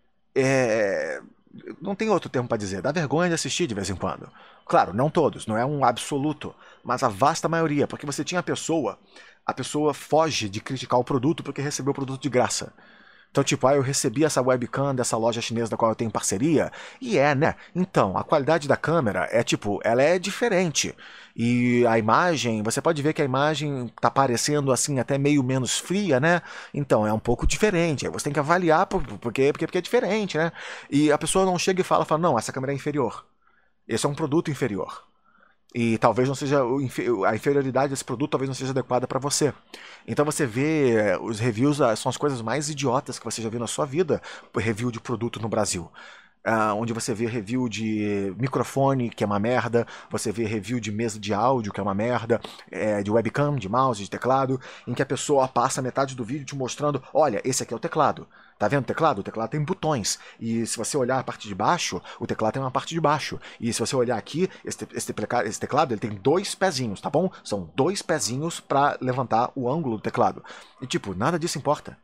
Speaker 1: não tem outro termo para dizer, dá vergonha de assistir de vez em quando. Claro, não todos, não é um absoluto, mas a vasta maioria, porque você tinha a pessoa foge de criticar o produto porque recebeu o produto de graça. Então, tipo, eu recebi essa webcam dessa loja chinesa da qual eu tenho parceria, e né? Então, a qualidade da câmera ela é diferente. E a imagem, você pode ver que a imagem tá parecendo assim, até meio menos fria, né? Então, é um pouco diferente. Aí você tem que avaliar porque é diferente, né? E a pessoa não chega e fala, não, essa câmera é inferior. Esse é um produto inferior. E talvez não seja a inferioridade desse produto talvez não seja adequada para você. Então você vê os reviews, são as coisas mais idiotas que você já viu na sua vida, review de produto no Brasil. Onde você vê review de microfone, que é uma merda, você vê review de mesa de áudio, que é uma merda, de webcam, de mouse, de teclado, em que a pessoa passa metade do vídeo te mostrando, olha, esse aqui é o teclado. Tá vendo o teclado? O teclado tem botões. E se você olhar a parte de baixo, o teclado tem uma parte de baixo. E se você olhar aqui, esse teclado ele tem 2 pezinhos, tá bom? São 2 pezinhos para levantar o ângulo do teclado. E tipo, nada disso importa.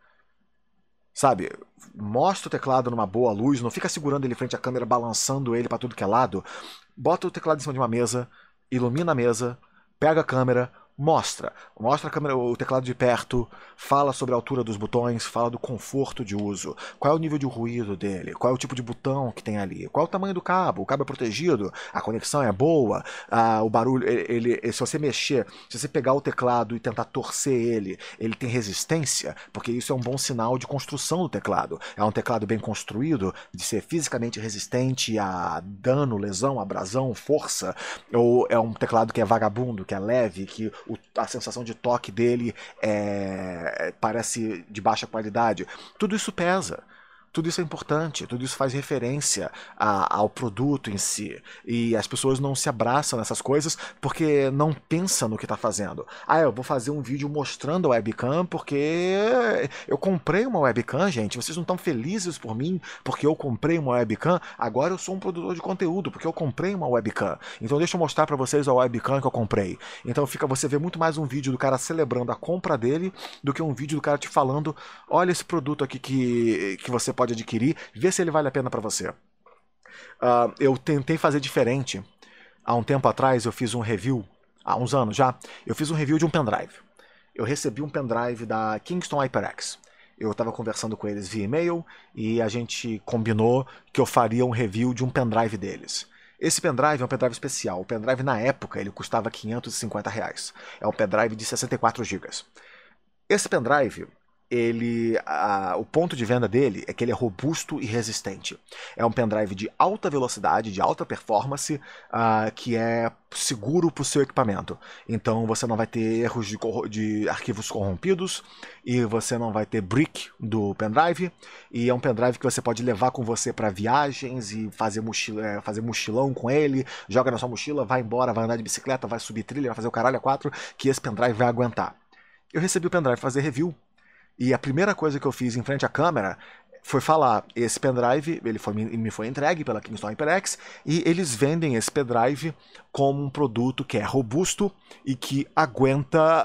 Speaker 1: Sabe, mostra o teclado numa boa luz, não fica segurando ele em frente à câmera, balançando ele para tudo que é lado. Bota o teclado em cima de uma mesa, ilumina a mesa, pega a câmera, mostra a câmera, o teclado de perto, fala sobre a altura dos botões, fala do conforto de uso, qual é o nível de ruído dele, qual é o tipo de botão que tem ali, qual é o tamanho do cabo, o cabo é protegido, a conexão é boa, o barulho, se você mexer, se você pegar o teclado e tentar torcer ele tem resistência, porque isso é um bom sinal de construção do teclado. É um teclado bem construído, de ser fisicamente resistente a dano, lesão, abrasão, força, ou é um teclado que é vagabundo, que é leve, que a sensação de toque dele parece de baixa qualidade. Tudo isso pesa. Tudo isso é importante, tudo isso faz referência ao produto em si. E as pessoas não se abraçam nessas coisas porque não pensam no que está fazendo. Eu vou fazer um vídeo mostrando a webcam porque eu comprei uma webcam, gente. Vocês não estão felizes por mim porque eu comprei uma webcam? Agora eu sou um produtor de conteúdo porque eu comprei uma webcam. Então deixa eu mostrar para vocês a webcam que eu comprei. Então você vê muito mais um vídeo do cara celebrando a compra dele do que um vídeo do cara te falando, olha esse produto aqui que você pode adquirir, vê se ele vale a pena para você. Eu tentei fazer diferente. Há um tempo atrás eu fiz um review, há uns anos já, eu fiz um review de um pendrive. Eu recebi um pendrive da Kingston HyperX. Eu estava conversando com eles via e-mail e a gente combinou que eu faria um review de um pendrive deles. Esse pendrive é um pendrive especial. O pendrive na época ele custava R$ 550. É um pendrive de 64 GB. Esse pendrive, o ponto de venda dele é que ele é robusto e resistente. É um pendrive de alta velocidade, de alta performance, que é seguro para o seu equipamento. Então você não vai ter erros de arquivos corrompidos e você não vai ter brick do pendrive. E é um pendrive que você pode levar com você para viagens e fazer mochilão com ele. Joga na sua mochila, vai embora, vai andar de bicicleta, vai subir trilha, vai fazer o caralho a 4, que esse pendrive vai aguentar. Eu recebi o pendrive para fazer review. E a primeira coisa que eu fiz em frente à câmera foi falar, esse pendrive me foi entregue pela Kingston HyperX e eles vendem esse pendrive como um produto que é robusto e que aguenta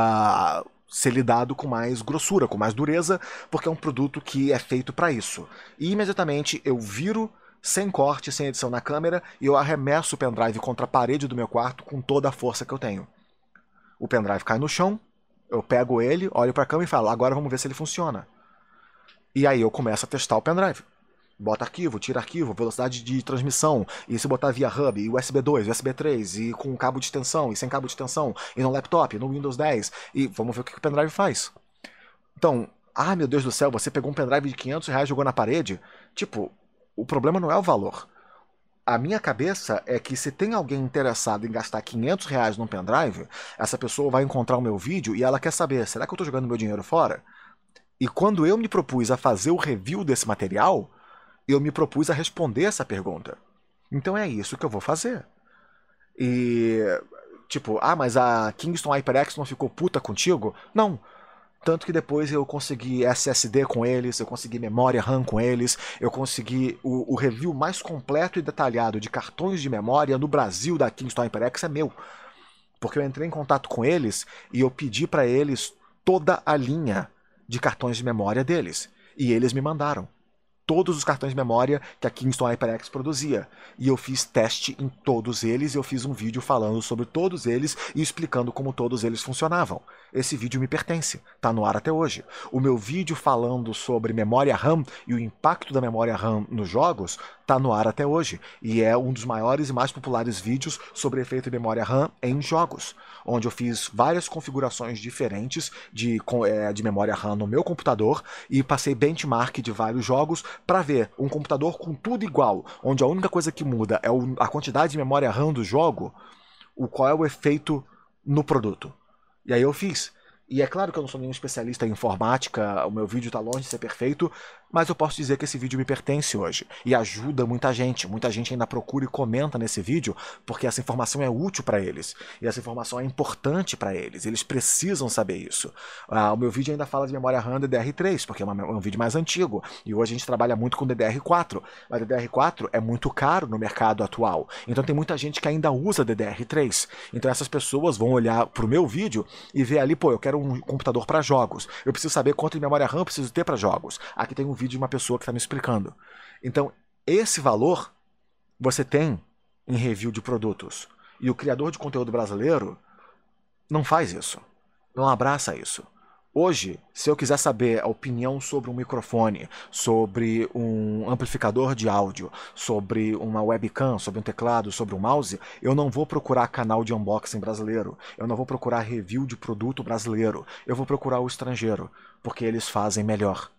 Speaker 1: ser lidado com mais grossura, com mais dureza, porque é um produto que é feito para isso. E imediatamente eu viro sem corte, sem edição na câmera e eu arremesso o pendrive contra a parede do meu quarto com toda a força que eu tenho. O pendrive cai no chão, eu pego ele, olho para a câmera e falo, agora vamos ver se ele funciona. E aí eu começo a testar o pendrive. Bota arquivo, tira arquivo, velocidade de transmissão, e se botar via hub, e USB 2, USB 3, e com cabo de extensão, e sem cabo de extensão, e no laptop, no Windows 10, e vamos ver o que o pendrive faz. Então, meu Deus do céu, você pegou um pendrive de R$ 500 e jogou na parede? Tipo, o problema não é o valor. A minha cabeça é que se tem alguém interessado em gastar R$ 500 num pendrive, essa pessoa vai encontrar o meu vídeo e ela quer saber, será que eu estou jogando meu dinheiro fora? E quando eu me propus a fazer o review desse material, eu me propus a responder essa pergunta. Então é isso que eu vou fazer. E, tipo, mas a Kingston HyperX não ficou puta contigo? Não. Tanto que depois eu consegui SSD com eles, eu consegui memória RAM com eles, eu consegui o review mais completo e detalhado de cartões de memória no Brasil da Kingston HyperX é meu. Porque eu entrei em contato com eles e eu pedi para eles toda a linha de cartões de memória deles. E eles me mandaram todos os cartões de memória que a Kingston HyperX produzia. E eu fiz teste em todos eles e eu fiz um vídeo falando sobre todos eles e explicando como todos eles funcionavam. Esse vídeo me pertence, tá no ar até hoje. O meu vídeo falando sobre memória RAM e o impacto da memória RAM nos jogos tá no ar até hoje. E é um dos maiores e mais populares vídeos sobre efeito de memória RAM em jogos, onde eu fiz várias configurações diferentes de memória RAM no meu computador e passei benchmark de vários jogos para ver um computador com tudo igual, onde a única coisa que muda é a quantidade de memória RAM do jogo, qual é o efeito no produto. E aí eu fiz. E é claro que eu não sou nenhum especialista em informática, o meu vídeo está longe de ser perfeito, mas eu posso dizer que esse vídeo me pertence hoje e ajuda muita gente. Muita gente ainda procura e comenta nesse vídeo porque essa informação é útil para eles e essa informação é importante para eles. Eles precisam saber isso. O meu vídeo ainda fala de memória RAM DDR3 porque é um vídeo mais antigo e hoje a gente trabalha muito com DDR4, mas DDR4 é muito caro no mercado atual. Então tem muita gente que ainda usa DDR3. Então essas pessoas vão olhar pro meu vídeo e ver ali, pô, eu quero um computador para jogos. Eu preciso saber quanto de memória RAM eu preciso ter para jogos. Aqui tem um vídeo de uma pessoa que está me explicando. Então, esse valor você tem em review de produtos. E o criador de conteúdo brasileiro não faz isso. Não abraça isso. Hoje, se eu quiser saber a opinião sobre um microfone, sobre um amplificador de áudio, sobre uma webcam, sobre um teclado, sobre um mouse, eu não vou procurar canal de unboxing brasileiro, eu não vou procurar review de produto brasileiro, eu vou procurar o estrangeiro, porque eles fazem melhor.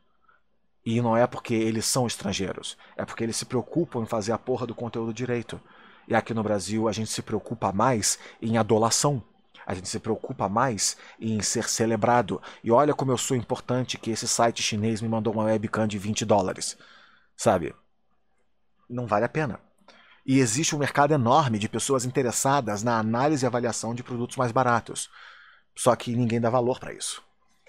Speaker 1: E não é porque eles são estrangeiros, é porque eles se preocupam em fazer a porra do conteúdo direito. E aqui no Brasil a gente se preocupa mais em adulação. A gente se preocupa mais em ser celebrado. E olha como eu sou importante que esse site chinês me mandou uma webcam de $20. Sabe? Não vale a pena. E existe um mercado enorme de pessoas interessadas na análise e avaliação de produtos mais baratos. Só que ninguém dá valor para isso.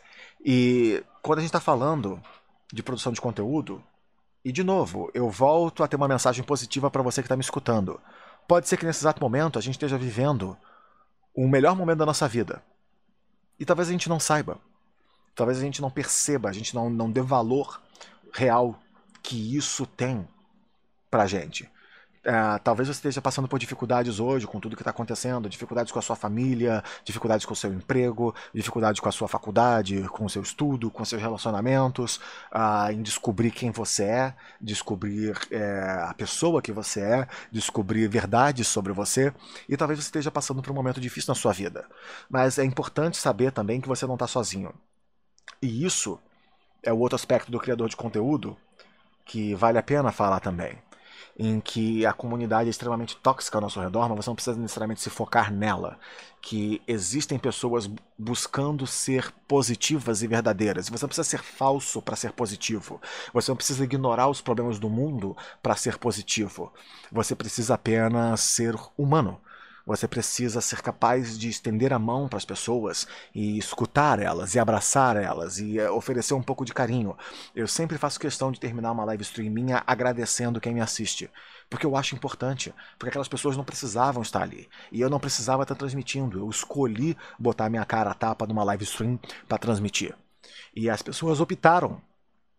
Speaker 1: E quando a gente está falando de produção de conteúdo, e de novo, eu volto a ter uma mensagem positiva para você que está me escutando. Pode ser que nesse exato momento a gente esteja vivendo o melhor momento da nossa vida. E talvez a gente não saiba. Talvez a gente não perceba, a gente não dê valor real que isso tem pra gente. Talvez você esteja passando por dificuldades hoje com tudo que está acontecendo, dificuldades com a sua família, dificuldades com o seu emprego, dificuldades com a sua faculdade, com o seu estudo, com os seus relacionamentos, em descobrir quem você é, descobrir a pessoa que você é, descobrir verdades sobre você, e talvez você esteja passando por um momento difícil na sua vida. Mas é importante saber também que você não está sozinho. E isso é o outro aspecto do criador de conteúdo que vale a pena falar também, em que a comunidade é extremamente tóxica ao nosso redor, mas você não precisa necessariamente se focar nela. Que existem pessoas buscando ser positivas e verdadeiras. E você não precisa ser falso para ser positivo. Você não precisa ignorar os problemas do mundo para ser positivo. Você precisa apenas ser humano. Você precisa ser capaz de estender a mão para as pessoas e escutar elas, e abraçar elas, e oferecer um pouco de carinho. Eu sempre faço questão de terminar uma live stream minha agradecendo quem me assiste. Porque eu acho importante, porque aquelas pessoas não precisavam estar ali. E eu não precisava estar transmitindo. Eu escolhi botar minha cara a tapa numa live stream para transmitir. E as pessoas optaram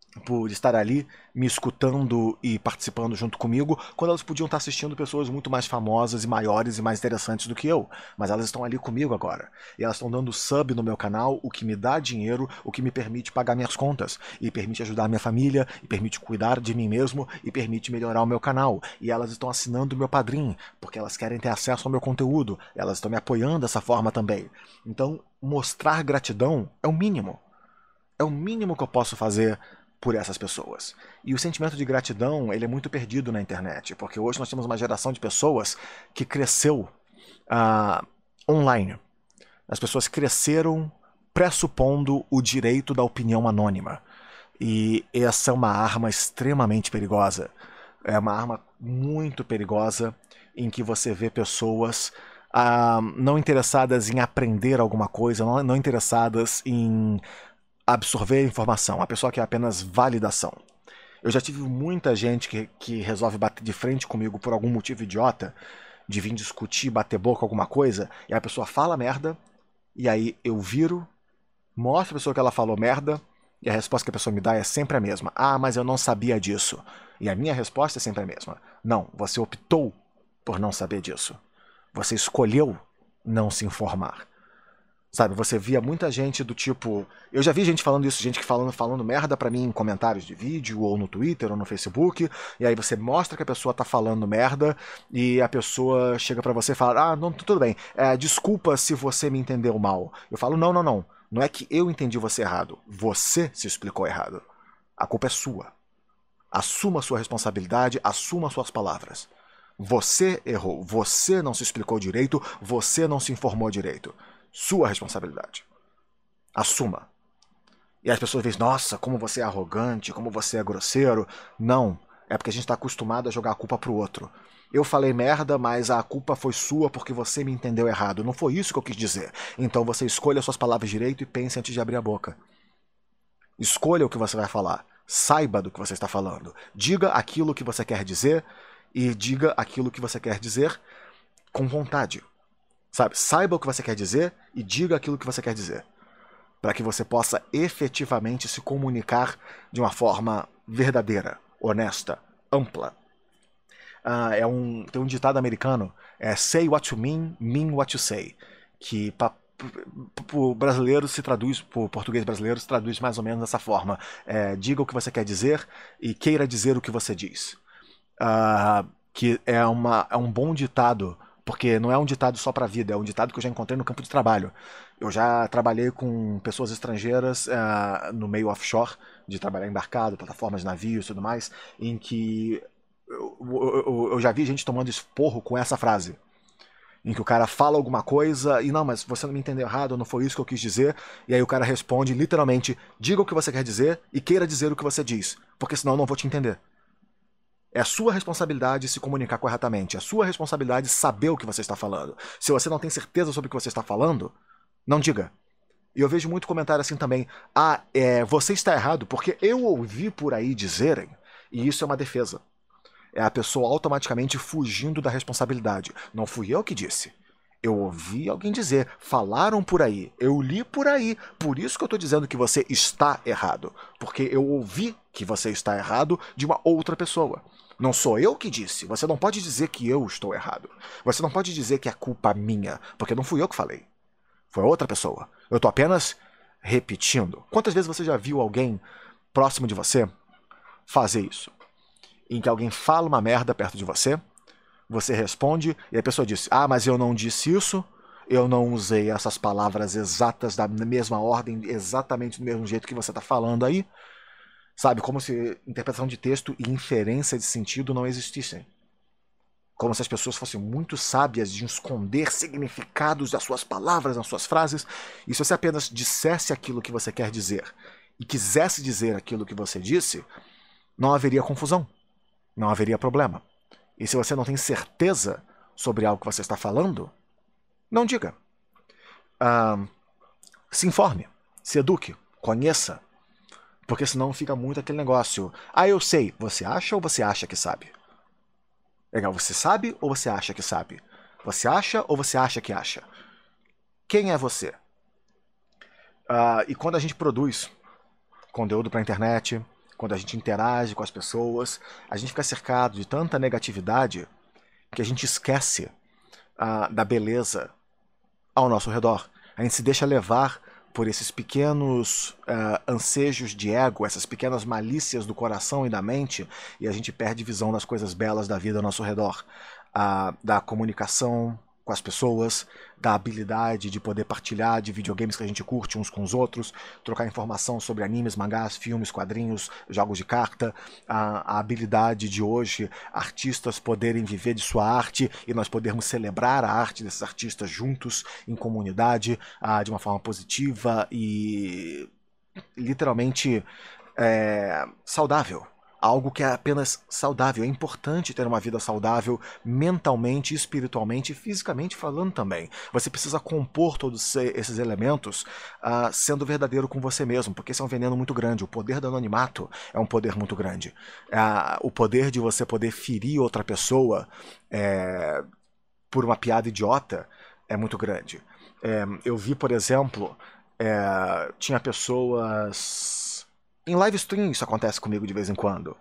Speaker 1: por estar ali me escutando e participando junto comigo, quando elas podiam estar assistindo pessoas muito mais famosas e maiores e mais interessantes do que eu. Mas elas estão ali comigo agora. E elas estão dando sub no meu canal, o que me dá dinheiro, o que me permite pagar minhas contas, e permite ajudar a minha família, e permite cuidar de mim mesmo, e permite melhorar o meu canal. E elas estão assinando o meu Padrim, porque elas querem ter acesso ao meu conteúdo. Elas estão me apoiando dessa forma também. Então, mostrar gratidão é o mínimo. É o mínimo que eu posso fazer por essas pessoas. E o sentimento de gratidão, ele é muito perdido na internet, porque hoje nós temos uma geração de pessoas que cresceu online. As pessoas cresceram pressupondo o direito da opinião anônima. E essa é uma arma extremamente perigosa. É uma arma muito perigosa em que você vê pessoas não interessadas em aprender alguma coisa, não interessadas em absorver informação. A pessoa quer apenas validação. Eu já tive muita gente que resolve bater de frente comigo por algum motivo idiota, de vir discutir, bater boca, alguma coisa, e a pessoa fala merda, e aí eu viro, mostro a pessoa que ela falou merda, e a resposta que a pessoa me dá é sempre a mesma. Ah, mas eu não sabia disso. E a minha resposta é sempre a mesma. Não, você optou por não saber disso. Você escolheu não se informar. Sabe, você via muita gente do tipo... Eu já vi gente falando isso, gente que falando merda pra mim em comentários de vídeo, ou no Twitter, ou no Facebook, e aí você mostra que a pessoa tá falando merda, e a pessoa chega pra você e fala, ah, não, tudo bem, desculpa se você me entendeu mal. Eu falo, não, não, não. Não é que eu entendi você errado. Você se explicou errado. A culpa é sua. Assuma a sua responsabilidade, assuma as suas palavras. Você errou, você não se explicou direito, você não se informou direito. Sua responsabilidade. Assuma. E as pessoas dizem, nossa, como você é arrogante, como você é grosseiro. Não, é porque a gente está acostumado a jogar a culpa pro outro. Eu falei merda, mas a culpa foi sua porque você me entendeu errado. Não foi isso que eu quis dizer. Então você escolha suas palavras direito e pense antes de abrir a boca. Escolha o que você vai falar. Saiba do que você está falando. Diga aquilo que você quer dizer e diga aquilo que você quer dizer com vontade. Sabe? Saiba o que você quer dizer e diga aquilo que você quer dizer. Para que você possa efetivamente se comunicar de uma forma verdadeira, honesta, ampla. Tem um ditado americano, say what you mean what you say. Que para o brasileiro se traduz, para o português brasileiro se traduz mais ou menos dessa forma. Diga o que você quer dizer e queira dizer o que você diz. Que é um bom ditado, porque não é um ditado só para a vida, é um ditado que eu já encontrei no campo de trabalho. Eu já trabalhei com pessoas estrangeiras no meio offshore, de trabalhar embarcado, plataformas de navios e tudo mais, em que eu já vi gente tomando esporro com essa frase. Em que o cara fala alguma coisa e não, mas você não me entendeu errado, não foi isso que eu quis dizer, e aí o cara responde literalmente, diga o que você quer dizer e queira dizer o que você diz, porque senão eu não vou te entender. É a sua responsabilidade se comunicar corretamente. É a sua responsabilidade saber o que você está falando. Se você não tem certeza sobre o que você está falando, não diga. E eu vejo muito comentário assim também. Você está errado porque eu ouvi por aí dizerem. E isso é uma defesa. É a pessoa automaticamente fugindo da responsabilidade. Não fui eu que disse. Eu ouvi alguém dizer, falaram por aí, eu li por aí, por isso que eu estou dizendo que você está errado. Porque eu ouvi que você está errado de uma outra pessoa. Não sou eu que disse, você não pode dizer que eu estou errado. Você não pode dizer que é culpa minha, porque não fui eu que falei. Foi outra pessoa. Eu estou apenas repetindo. Quantas vezes você já viu alguém próximo de você fazer isso? Em que alguém fala uma merda perto de você, você responde e a pessoa diz, mas eu não disse isso, eu não usei essas palavras exatas da mesma ordem, exatamente do mesmo jeito que você está falando aí. Sabe, como se interpretação de texto e inferência de sentido não existissem. Como se as pessoas fossem muito sábias de esconder significados das suas palavras, das suas frases, e se você apenas dissesse aquilo que você quer dizer e quisesse dizer aquilo que você disse, não haveria confusão, não haveria problema. E se você não tem certeza sobre algo que você está falando, não diga. Se informe, se eduque, conheça. Porque senão fica muito aquele negócio. Eu sei. Você acha ou você acha que sabe? Legal, você sabe ou você acha que sabe? Você acha ou você acha que acha? Quem é você? E quando a gente produz conteúdo para a internet, quando a gente interage com as pessoas, a gente fica cercado de tanta negatividade que a gente esquece da beleza ao nosso redor. A gente se deixa levar por esses pequenos ansejos de ego, essas pequenas malícias do coração e da mente, e a gente perde visão das coisas belas da vida ao nosso redor. Da comunicação com as pessoas, da habilidade de poder partilhar de videogames que a gente curte uns com os outros, trocar informação sobre animes, mangás, filmes, quadrinhos, jogos de carta, a habilidade de hoje artistas poderem viver de sua arte e nós podermos celebrar a arte desses artistas juntos, em comunidade, de uma forma positiva e literalmente saudável. Algo que é apenas saudável. É importante ter uma vida saudável mentalmente, espiritualmente e fisicamente falando também. Você precisa compor todos esses elementos sendo verdadeiro com você mesmo, porque esse é um veneno muito grande. O poder do anonimato é um poder muito grande. O poder de você poder ferir outra pessoa por uma piada idiota é muito grande. Eu vi, por exemplo, tinha pessoas... Em live stream isso acontece comigo de vez em quando.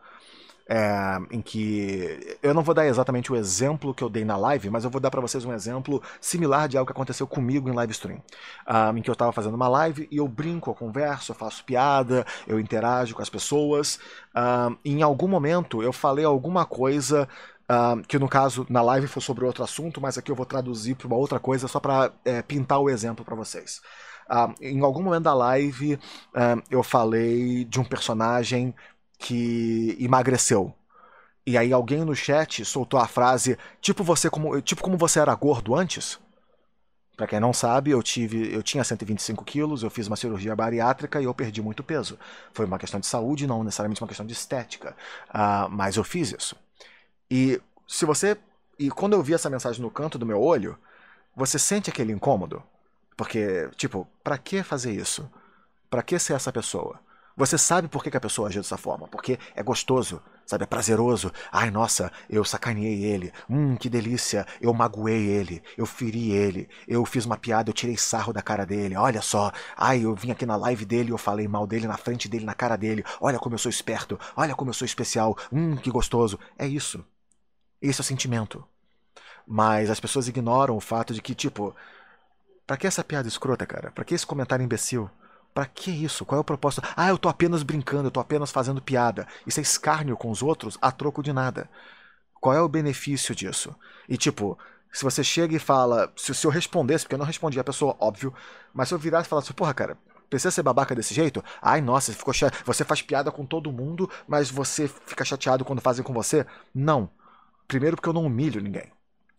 Speaker 1: Em que... Eu não vou dar exatamente o exemplo que eu dei na live, mas eu vou dar pra vocês um exemplo similar de algo que aconteceu comigo em live stream. Em que eu tava fazendo uma live e eu brinco, eu converso, eu faço piada, eu interajo com as pessoas. Em algum momento eu falei alguma coisa... que no caso, na live foi sobre outro assunto, mas aqui eu vou traduzir para uma outra coisa só para pintar o exemplo para vocês. Em algum momento da live, eu falei de um personagem que emagreceu. E aí alguém no chat soltou a frase, tipo como você era gordo antes? Pra quem não sabe, eu tinha 125 quilos, eu fiz uma cirurgia bariátrica e eu perdi muito peso. Foi uma questão de saúde, não necessariamente uma questão de estética. Mas eu fiz isso. E quando eu vi essa mensagem no canto do meu olho, você sente aquele incômodo? Porque, tipo, pra que fazer isso? Pra que ser essa pessoa? Você sabe por que a pessoa agiu dessa forma? Porque é gostoso, sabe? É prazeroso. Ai, nossa, eu sacaneei ele. Que delícia. Eu magoei ele. Eu feri ele. Eu fiz uma piada, eu tirei sarro da cara dele. Olha só. Ai, eu vim aqui na live dele e eu falei mal dele na frente dele, na cara dele. Olha como eu sou esperto. Olha como eu sou especial. Que gostoso. É isso. Esse é o sentimento. Mas as pessoas ignoram o fato de que, tipo... Pra que essa piada escrota, cara? Pra que esse comentário imbecil? Pra que isso? Qual é o propósito? Eu tô apenas brincando, eu tô apenas fazendo piada. Isso é escárnio com os outros a troco de nada. Qual é o benefício disso? E tipo, se você chega e fala... Se eu respondesse, porque eu não respondi a pessoa, óbvio, mas se eu virasse e falasse, porra, cara, precisa ser babaca desse jeito? Ai, nossa, você faz piada com todo mundo, mas você fica chateado quando fazem com você? Não. Primeiro porque eu não humilho ninguém.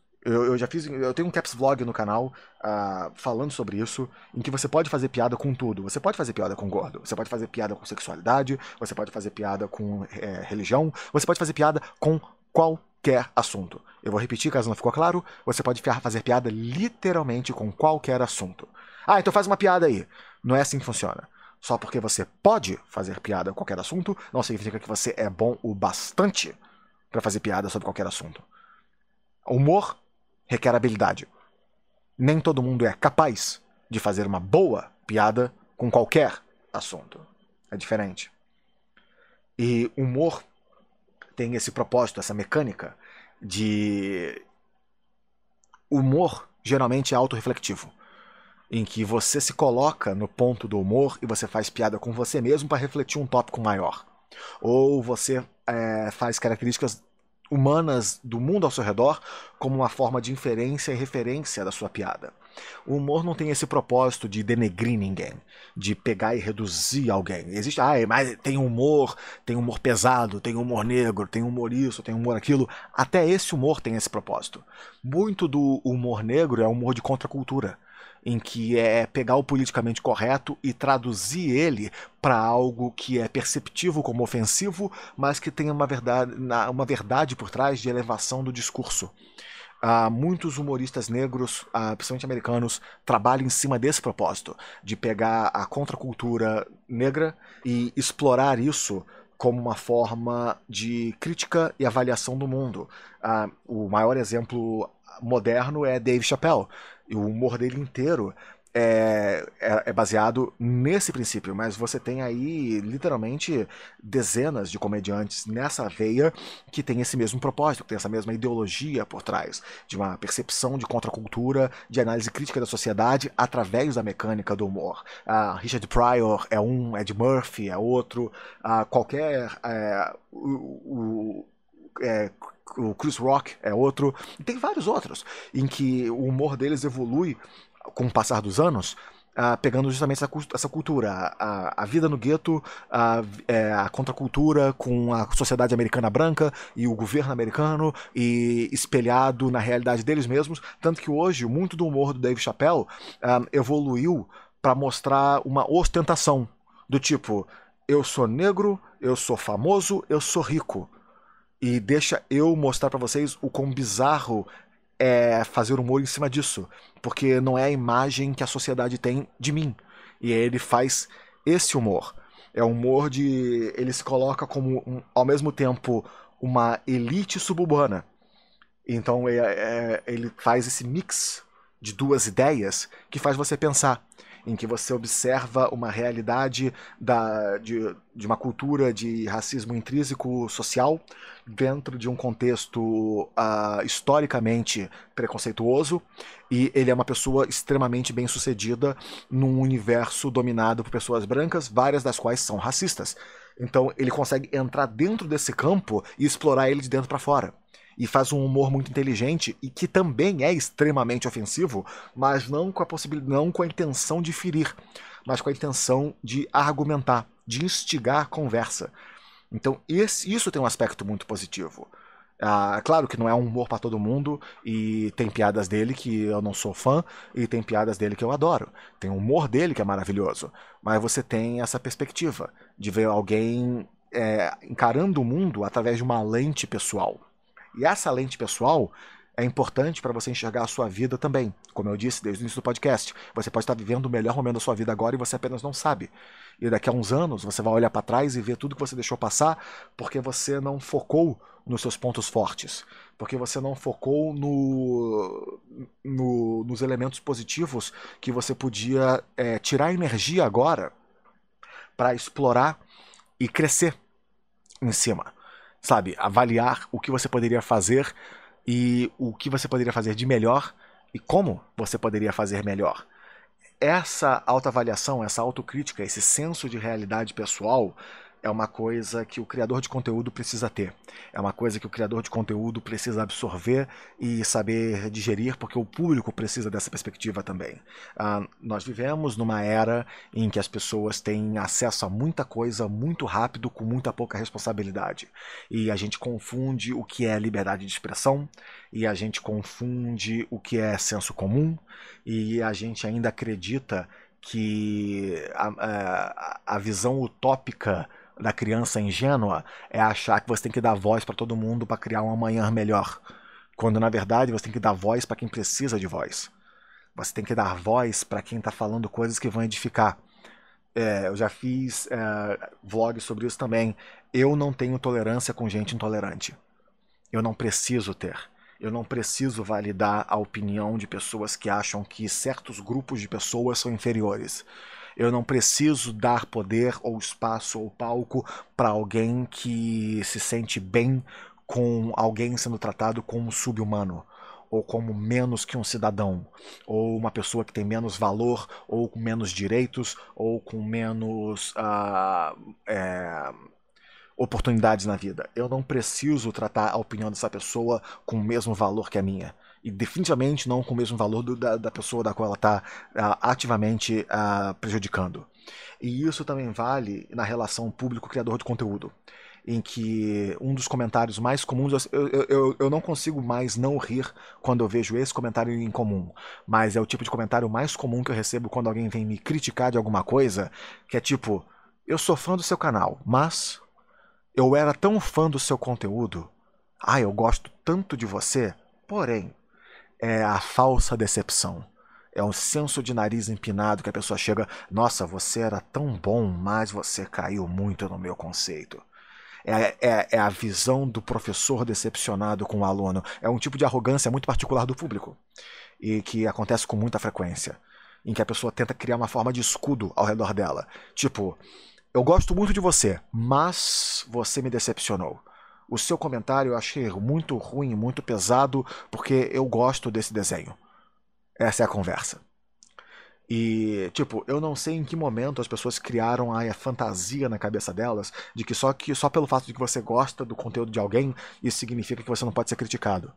Speaker 1: Eu tenho um Caps Vlog no canal falando sobre isso, em que você pode fazer piada com tudo. Você pode fazer piada com gordo, você pode fazer piada com sexualidade, você pode fazer piada com religião, você pode fazer piada com qualquer assunto. Eu vou repetir caso não ficou claro, você pode fazer piada literalmente com qualquer assunto. Então faz uma piada aí. Não é assim que funciona. Só porque você pode fazer piada com qualquer assunto, não significa que você é bom o bastante para fazer piada sobre qualquer assunto. Humor requer habilidade. Nem todo mundo é capaz de fazer uma boa piada com qualquer assunto. É diferente. E humor tem esse propósito, essa mecânica de... Humor geralmente é autorreflectivo, em que você se coloca no ponto do humor e você faz piada com você mesmo para refletir um tópico maior. Ou você faz características humanas do mundo ao seu redor como uma forma de inferência e referência da sua piada. O humor não tem esse propósito de denegrir ninguém, de pegar e reduzir alguém. Existe, mas tem humor pesado, tem humor negro, tem humor isso, tem humor aquilo. Até esse humor tem esse propósito. Muito do humor negro é humor de contracultura, em que é pegar o politicamente correto e traduzir ele para algo que é perceptível como ofensivo, mas que tem uma verdade por trás de elevação do discurso. Muitos humoristas negros, principalmente americanos, trabalham em cima desse propósito, de pegar a contracultura negra e explorar isso como uma forma de crítica e avaliação do mundo. O maior exemplo moderno é Dave Chappelle. E o humor dele inteiro é baseado nesse princípio, mas você tem aí literalmente dezenas de comediantes nessa veia que tem esse mesmo propósito, que tem essa mesma ideologia por trás, de uma percepção de contracultura, de análise crítica da sociedade através da mecânica do humor. Richard Pryor é um, Ed Murphy é outro, qualquer. O Chris Rock é outro, e tem vários outros, em que o humor deles evolui com o passar dos anos, pegando justamente essa cultura, a vida no gueto, a contracultura com a sociedade americana branca e o governo americano, e espelhado na realidade deles mesmos, tanto que hoje muito do humor do Dave Chappelle evoluiu para mostrar uma ostentação, do tipo, eu sou negro, eu sou famoso, eu sou rico. E deixa eu mostrar pra vocês o quão bizarro é fazer humor em cima disso. Porque não é a imagem que a sociedade tem de mim. E aí ele faz esse humor. É um humor de. Ele se coloca como, ao mesmo tempo, uma elite suburbana. Então ele faz esse mix de duas ideias que faz você pensar, em que você observa uma realidade de uma cultura de racismo intrínseco social dentro de um contexto historicamente preconceituoso, e ele é uma pessoa extremamente bem sucedida num universo dominado por pessoas brancas, várias das quais são racistas. Então ele consegue entrar dentro desse campo e explorar ele de dentro para fora. E faz um humor muito inteligente e que também é extremamente ofensivo, mas não com a possibilidade, não com a intenção de ferir, mas com a intenção de argumentar, de instigar a conversa. Então isso tem um aspecto muito positivo. Claro que não é um humor para todo mundo, e tem piadas dele que eu não sou fã, e tem piadas dele que eu adoro. Tem o humor dele que é maravilhoso, mas você tem essa perspectiva de ver alguém encarando o mundo através de uma lente pessoal. E essa lente pessoal é importante para você enxergar a sua vida também. Como eu disse desde o início do podcast, você pode estar vivendo o melhor momento da sua vida agora e você apenas não sabe. E daqui a uns anos você vai olhar para trás e ver tudo que você deixou passar porque você não focou nos seus pontos fortes, porque você não focou nos elementos positivos que você podia tirar energia agora para explorar e crescer em cima. Sabe, avaliar o que você poderia fazer e o que você poderia fazer de melhor e como você poderia fazer melhor. Essa autoavaliação, essa autocrítica, esse senso de realidade pessoal é uma coisa que o criador de conteúdo precisa ter. É uma coisa que o criador de conteúdo precisa absorver e saber digerir, porque o público precisa dessa perspectiva também. Nós vivemos numa era em que as pessoas têm acesso a muita coisa muito rápido, com muita pouca responsabilidade. E a gente confunde o que é liberdade de expressão, e a gente confunde o que é senso comum, e a gente ainda acredita que a visão utópica da criança ingênua é achar que você tem que dar voz para todo mundo para criar um amanhã melhor, quando na verdade você tem que dar voz para quem precisa de voz. Você tem que dar voz para quem está falando coisas que vão edificar. Eu já fiz vlogs sobre isso também. Eu não tenho tolerância com gente intolerante. Eu não preciso ter. Eu não preciso validar a opinião de pessoas que acham que certos grupos de pessoas são inferiores. Eu não preciso dar poder ou espaço ou palco para alguém que se sente bem com alguém sendo tratado como um sub-humano, ou como menos que um cidadão, ou uma pessoa que tem menos valor, ou com menos direitos, ou com menos oportunidades na vida. Eu não preciso tratar a opinião dessa pessoa com o mesmo valor que a minha. E definitivamente não com o mesmo valor da pessoa da qual ela está ativamente prejudicando. E isso também vale na relação público-criador de conteúdo, em que um dos comentários mais comuns, eu não consigo mais não rir quando eu vejo esse comentário em comum, mas é o tipo de comentário mais comum que eu recebo quando alguém vem me criticar de alguma coisa, que é tipo, eu sou fã do seu canal, mas eu era tão fã do seu conteúdo, eu gosto tanto de você, porém, é a falsa decepção. É um senso de nariz empinado que a pessoa chega, nossa, você era tão bom, mas você caiu muito no meu conceito. É a visão do professor decepcionado com o aluno. É um tipo de arrogância muito particular do público e que acontece com muita frequência. em que a pessoa tenta criar uma forma de escudo ao redor dela. Tipo, eu gosto muito de você, mas você me decepcionou. O seu comentário eu achei muito ruim, muito pesado, porque eu gosto desse desenho. Essa é a conversa. E, tipo, eu não sei em que momento as pessoas criaram a fantasia na cabeça delas de que só pelo fato de que você gosta do conteúdo de alguém, isso significa que você não pode ser criticado.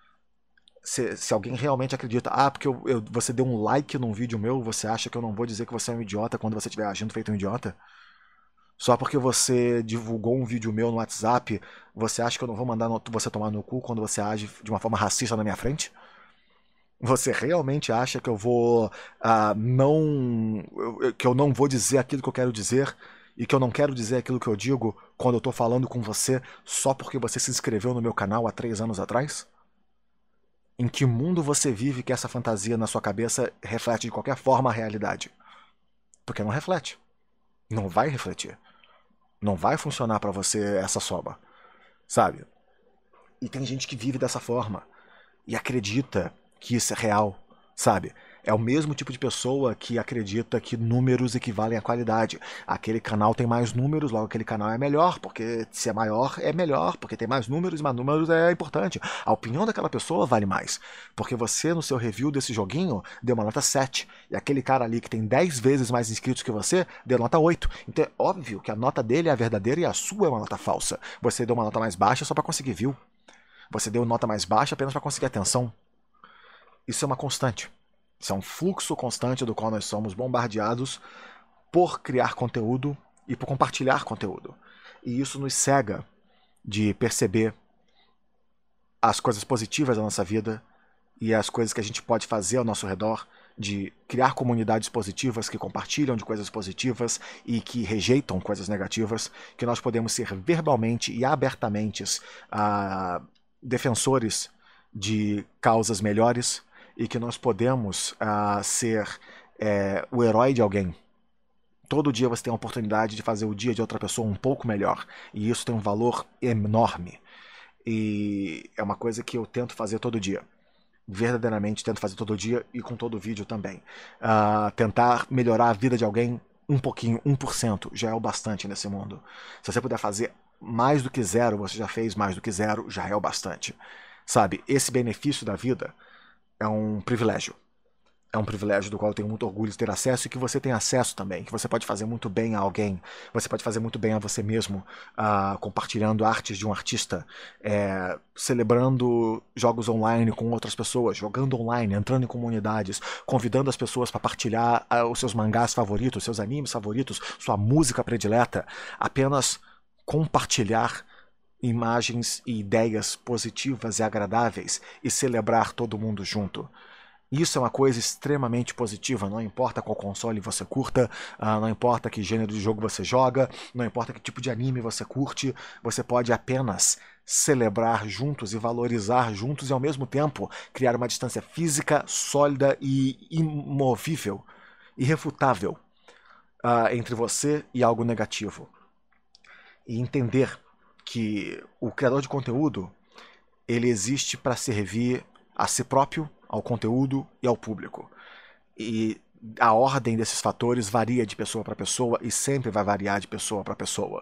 Speaker 1: Se alguém realmente acredita, porque você deu um like num vídeo meu, você acha que eu não vou dizer que você é um idiota quando você estiver agindo feito um idiota? Só porque você divulgou um vídeo meu no WhatsApp, você acha que eu não vou mandar você tomar no cu quando você age de uma forma racista na minha frente? Você realmente acha que eu vou não. Que eu não vou dizer aquilo que eu quero dizer e que eu não quero dizer aquilo que eu digo quando eu tô falando com você só porque você se inscreveu no meu canal há 3 anos atrás? Em que mundo você vive que essa fantasia na sua cabeça reflete de qualquer forma a realidade? Porque não reflete. Não vai refletir. Não vai funcionar pra você essa soma, sabe? E tem gente que vive dessa forma e acredita que isso é real, sabe? É o mesmo tipo de pessoa que acredita que números equivalem à qualidade. Aquele canal tem mais números, logo aquele canal é melhor, porque se é maior é melhor, porque tem mais números e mais números é importante. A opinião daquela pessoa vale mais, porque você no seu review desse joguinho deu uma nota 7, e aquele cara ali que tem 10 vezes mais inscritos que você deu nota 8. Então é óbvio que a nota dele é a verdadeira e a sua é uma nota falsa. Você deu uma nota mais baixa só para conseguir view. Você deu nota mais baixa apenas para conseguir atenção. Isso é uma constante. Isso é um fluxo constante do qual nós somos bombardeados por criar conteúdo e por compartilhar conteúdo. E isso nos cega de perceber as coisas positivas da nossa vida e as coisas que a gente pode fazer ao nosso redor, de criar comunidades positivas que compartilham de coisas positivas e que rejeitam coisas negativas, que nós podemos ser verbalmente e abertamente defensores de causas melhores e que nós podemos ser o herói de alguém. Todo dia você tem a oportunidade de fazer o dia de outra pessoa um pouco melhor, e isso tem um valor enorme. E é uma coisa que eu tento fazer todo dia. Verdadeiramente tento fazer todo dia e com todo vídeo também. Tentar melhorar a vida de alguém um pouquinho, 1%, já é o bastante nesse mundo. Se você puder fazer mais do que zero, você já fez mais do que zero, já é o bastante. Sabe, esse benefício da vida é um privilégio. É um privilégio do qual eu tenho muito orgulho de ter acesso e que você tem acesso também, que você pode fazer muito bem a alguém, você pode fazer muito bem a você mesmo, compartilhando artes de um artista, celebrando jogos online com outras pessoas, jogando online, entrando em comunidades, convidando as pessoas para partilhar os seus mangás favoritos, seus animes favoritos, sua música predileta, apenas compartilhar imagens e ideias positivas e agradáveis e celebrar todo mundo junto. Isso é uma coisa extremamente positiva, não importa qual console você curta, não importa que gênero de jogo você joga, não importa que tipo de anime você curte, você pode apenas celebrar juntos e valorizar juntos e ao mesmo tempo criar uma distância física sólida e imovível, irrefutável entre você e algo negativo. E entender que o criador de conteúdo ele existe para servir a si próprio, ao conteúdo e ao público. E a ordem desses fatores varia de pessoa para pessoa e sempre vai variar de pessoa para pessoa.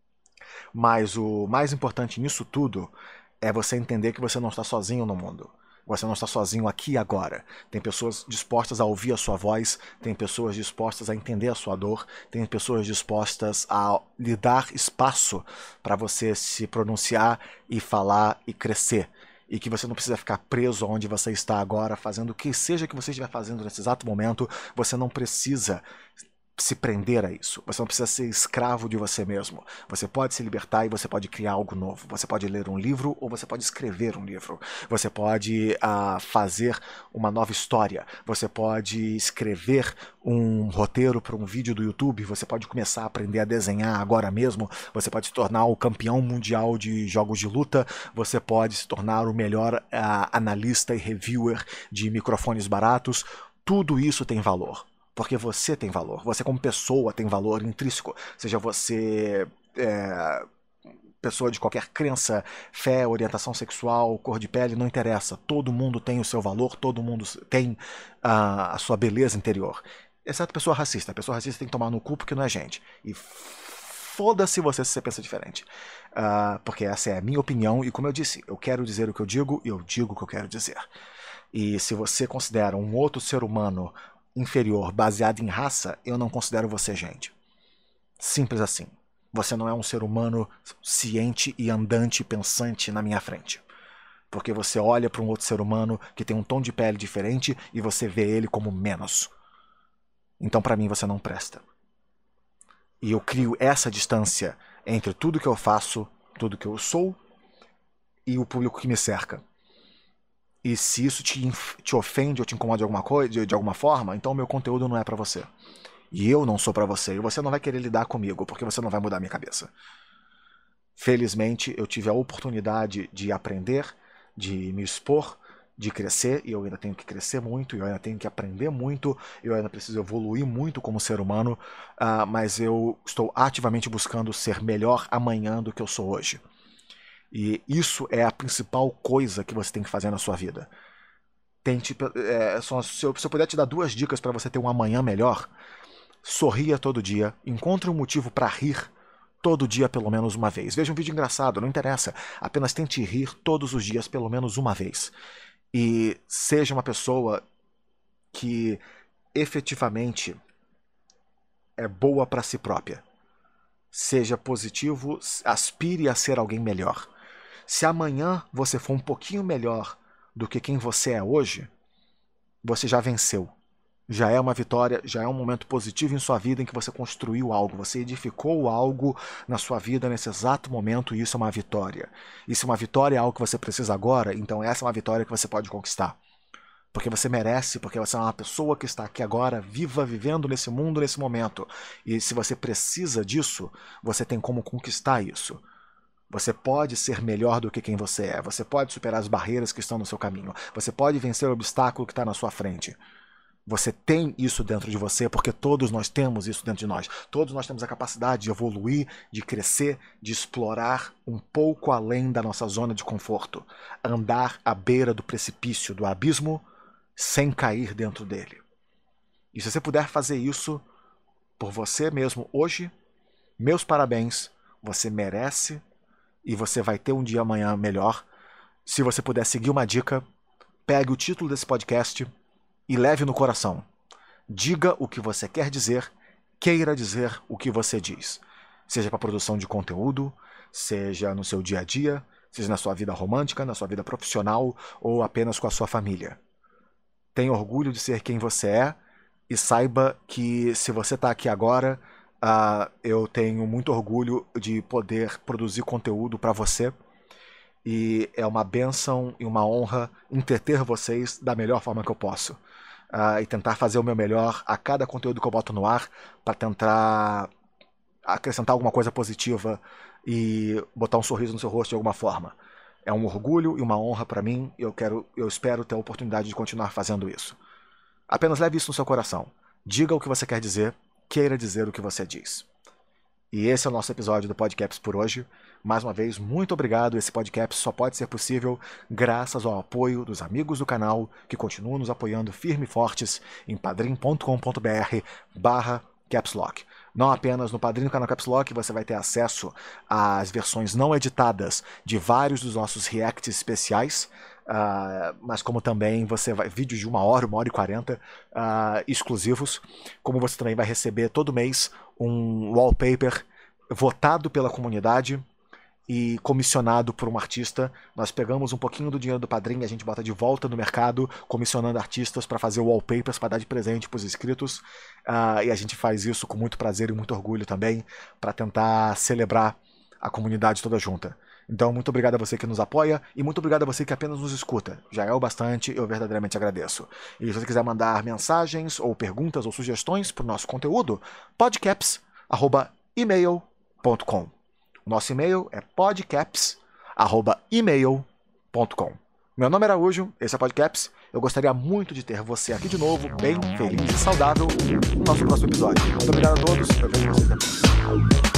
Speaker 1: Mas o mais importante nisso tudo é você entender que você não está sozinho no mundo. Você não está sozinho aqui e agora. Tem pessoas dispostas a ouvir a sua voz, tem pessoas dispostas a entender a sua dor, tem pessoas dispostas a lhe dar espaço para você se pronunciar e falar e crescer. E que você não precisa ficar preso onde você está agora, fazendo o que seja que você estiver fazendo nesse exato momento. Você não precisa se prender a isso. Você não precisa ser escravo de você mesmo. Você pode se libertar e você pode criar algo novo. Você pode ler um livro ou você pode escrever um livro. Você pode fazer uma nova história. Você pode escrever um roteiro para um vídeo do YouTube. Você pode começar a aprender a desenhar agora mesmo. Você pode se tornar o campeão mundial de jogos de luta. Você pode se tornar o melhor analista e reviewer de microfones baratos. Tudo isso tem valor. Porque você tem valor, você como pessoa tem valor intrínseco, seja você pessoa de qualquer crença, fé, orientação sexual, cor de pele, não interessa. Todo mundo tem o seu valor, todo mundo tem a sua beleza interior. Exceto pessoa racista. A pessoa racista tem que tomar no cu porque não é gente. E foda-se você se você pensa diferente. Porque essa é a minha opinião e, como eu disse, eu quero dizer o que eu digo e eu digo o que eu quero dizer. E se você considera um outro ser humano inferior baseado em raça, eu não considero você gente. Simples assim. Você não é um ser humano ciente e andante, pensante na minha frente. Porque você olha para um outro ser humano que tem um tom de pele diferente e você vê ele como menos. Então, para mim, você não presta. E eu crio essa distância entre tudo que eu faço, tudo que eu sou e o público que me cerca. E se isso te ofende ou te incomoda de alguma forma, então o meu conteúdo não é para você. E eu não sou pra você, e você não vai querer lidar comigo, porque você não vai mudar a minha cabeça. Felizmente, eu tive a oportunidade de aprender, de me expor, de crescer, e eu ainda tenho que crescer muito, e eu ainda tenho que aprender muito, eu ainda preciso evoluir muito como ser humano, mas eu estou ativamente buscando ser melhor amanhã do que eu sou hoje. E isso é a principal coisa que você tem que fazer na sua vida. Se eu puder te dar 2 dicas para você ter um amanhã melhor: sorria todo dia, encontre um motivo para rir todo dia pelo menos uma vez. Veja um vídeo engraçado, não interessa, apenas tente rir todos os dias pelo menos uma vez. E seja uma pessoa que efetivamente é boa para si própria. Seja positivo, aspire a ser alguém melhor. Se amanhã você for um pouquinho melhor do que quem você é hoje, você já venceu. Já é uma vitória, já é um momento positivo em sua vida em que você construiu algo, você edificou algo na sua vida nesse exato momento, e isso é uma vitória. E se uma vitória é algo que você precisa agora, então essa é uma vitória que você pode conquistar. Porque você merece, porque você é uma pessoa que está aqui agora, viva, vivendo nesse mundo, nesse momento. E se você precisa disso, você tem como conquistar isso. Você pode ser melhor do que quem você é, você pode superar as barreiras que estão no seu caminho, você pode vencer o obstáculo que está na sua frente. Você tem isso dentro de você, porque todos nós temos isso dentro de nós. Todos nós temos a capacidade de evoluir, de crescer, de explorar um pouco além da nossa zona de conforto. Andar à beira do precipício, do abismo, sem cair dentro dele. E se você puder fazer isso por você mesmo hoje, meus parabéns, você merece e você vai ter um dia amanhã melhor. Se você puder seguir uma dica, pegue o título desse podcast e leve no coração. Diga o que você quer dizer, queira dizer o que você diz. Seja para produção de conteúdo, seja no seu dia a dia, seja na sua vida romântica, na sua vida profissional ou apenas com a sua família. Tenha orgulho de ser quem você é e saiba que se você está aqui agora, eu tenho muito orgulho de poder produzir conteúdo para você. E é uma bênção e uma honra entreter vocês da melhor forma que eu posso. E tentar fazer o meu melhor a cada conteúdo que eu boto no ar para tentar acrescentar alguma coisa positiva e botar um sorriso no seu rosto de alguma forma. É um orgulho e uma honra para mim e eu espero ter a oportunidade de continuar fazendo isso. Apenas leve isso no seu coração. Diga o que você quer dizer, queira dizer o que você diz. E esse é o nosso episódio do Podcaps por hoje. Mais uma vez, muito obrigado. Esse podcast só pode ser possível graças ao apoio dos amigos do canal que continuam nos apoiando firme e fortes em padrim.com.br/capslock. Não apenas no Padrim do canal Caps Lock você vai ter acesso às versões não editadas de vários dos nossos reacts especiais, mas como também você vai vídeos de 1 hora, 1 hora e 40 exclusivos, como você também vai receber todo mês um wallpaper votado pela comunidade e comissionado por um artista. Nós pegamos um pouquinho do dinheiro do Padrim e a gente bota de volta no mercado, comissionando artistas para fazer wallpapers, para dar de presente para os inscritos. E a gente faz isso com muito prazer e muito orgulho também, para tentar celebrar a comunidade toda junta. Então, muito obrigado a você que nos apoia e muito obrigado a você que apenas nos escuta. Já é o bastante, eu verdadeiramente agradeço. E se você quiser mandar mensagens ou perguntas ou sugestões para o nosso conteúdo, podcaps@email.com. Nosso e-mail é podcaps@email.com. Meu nome é Araújo, esse é o Podcaps. Eu gostaria muito de ter você aqui de novo, bem, feliz e saudável, no nosso próximo episódio. Muito obrigado a todos, eu vejo vocês depois.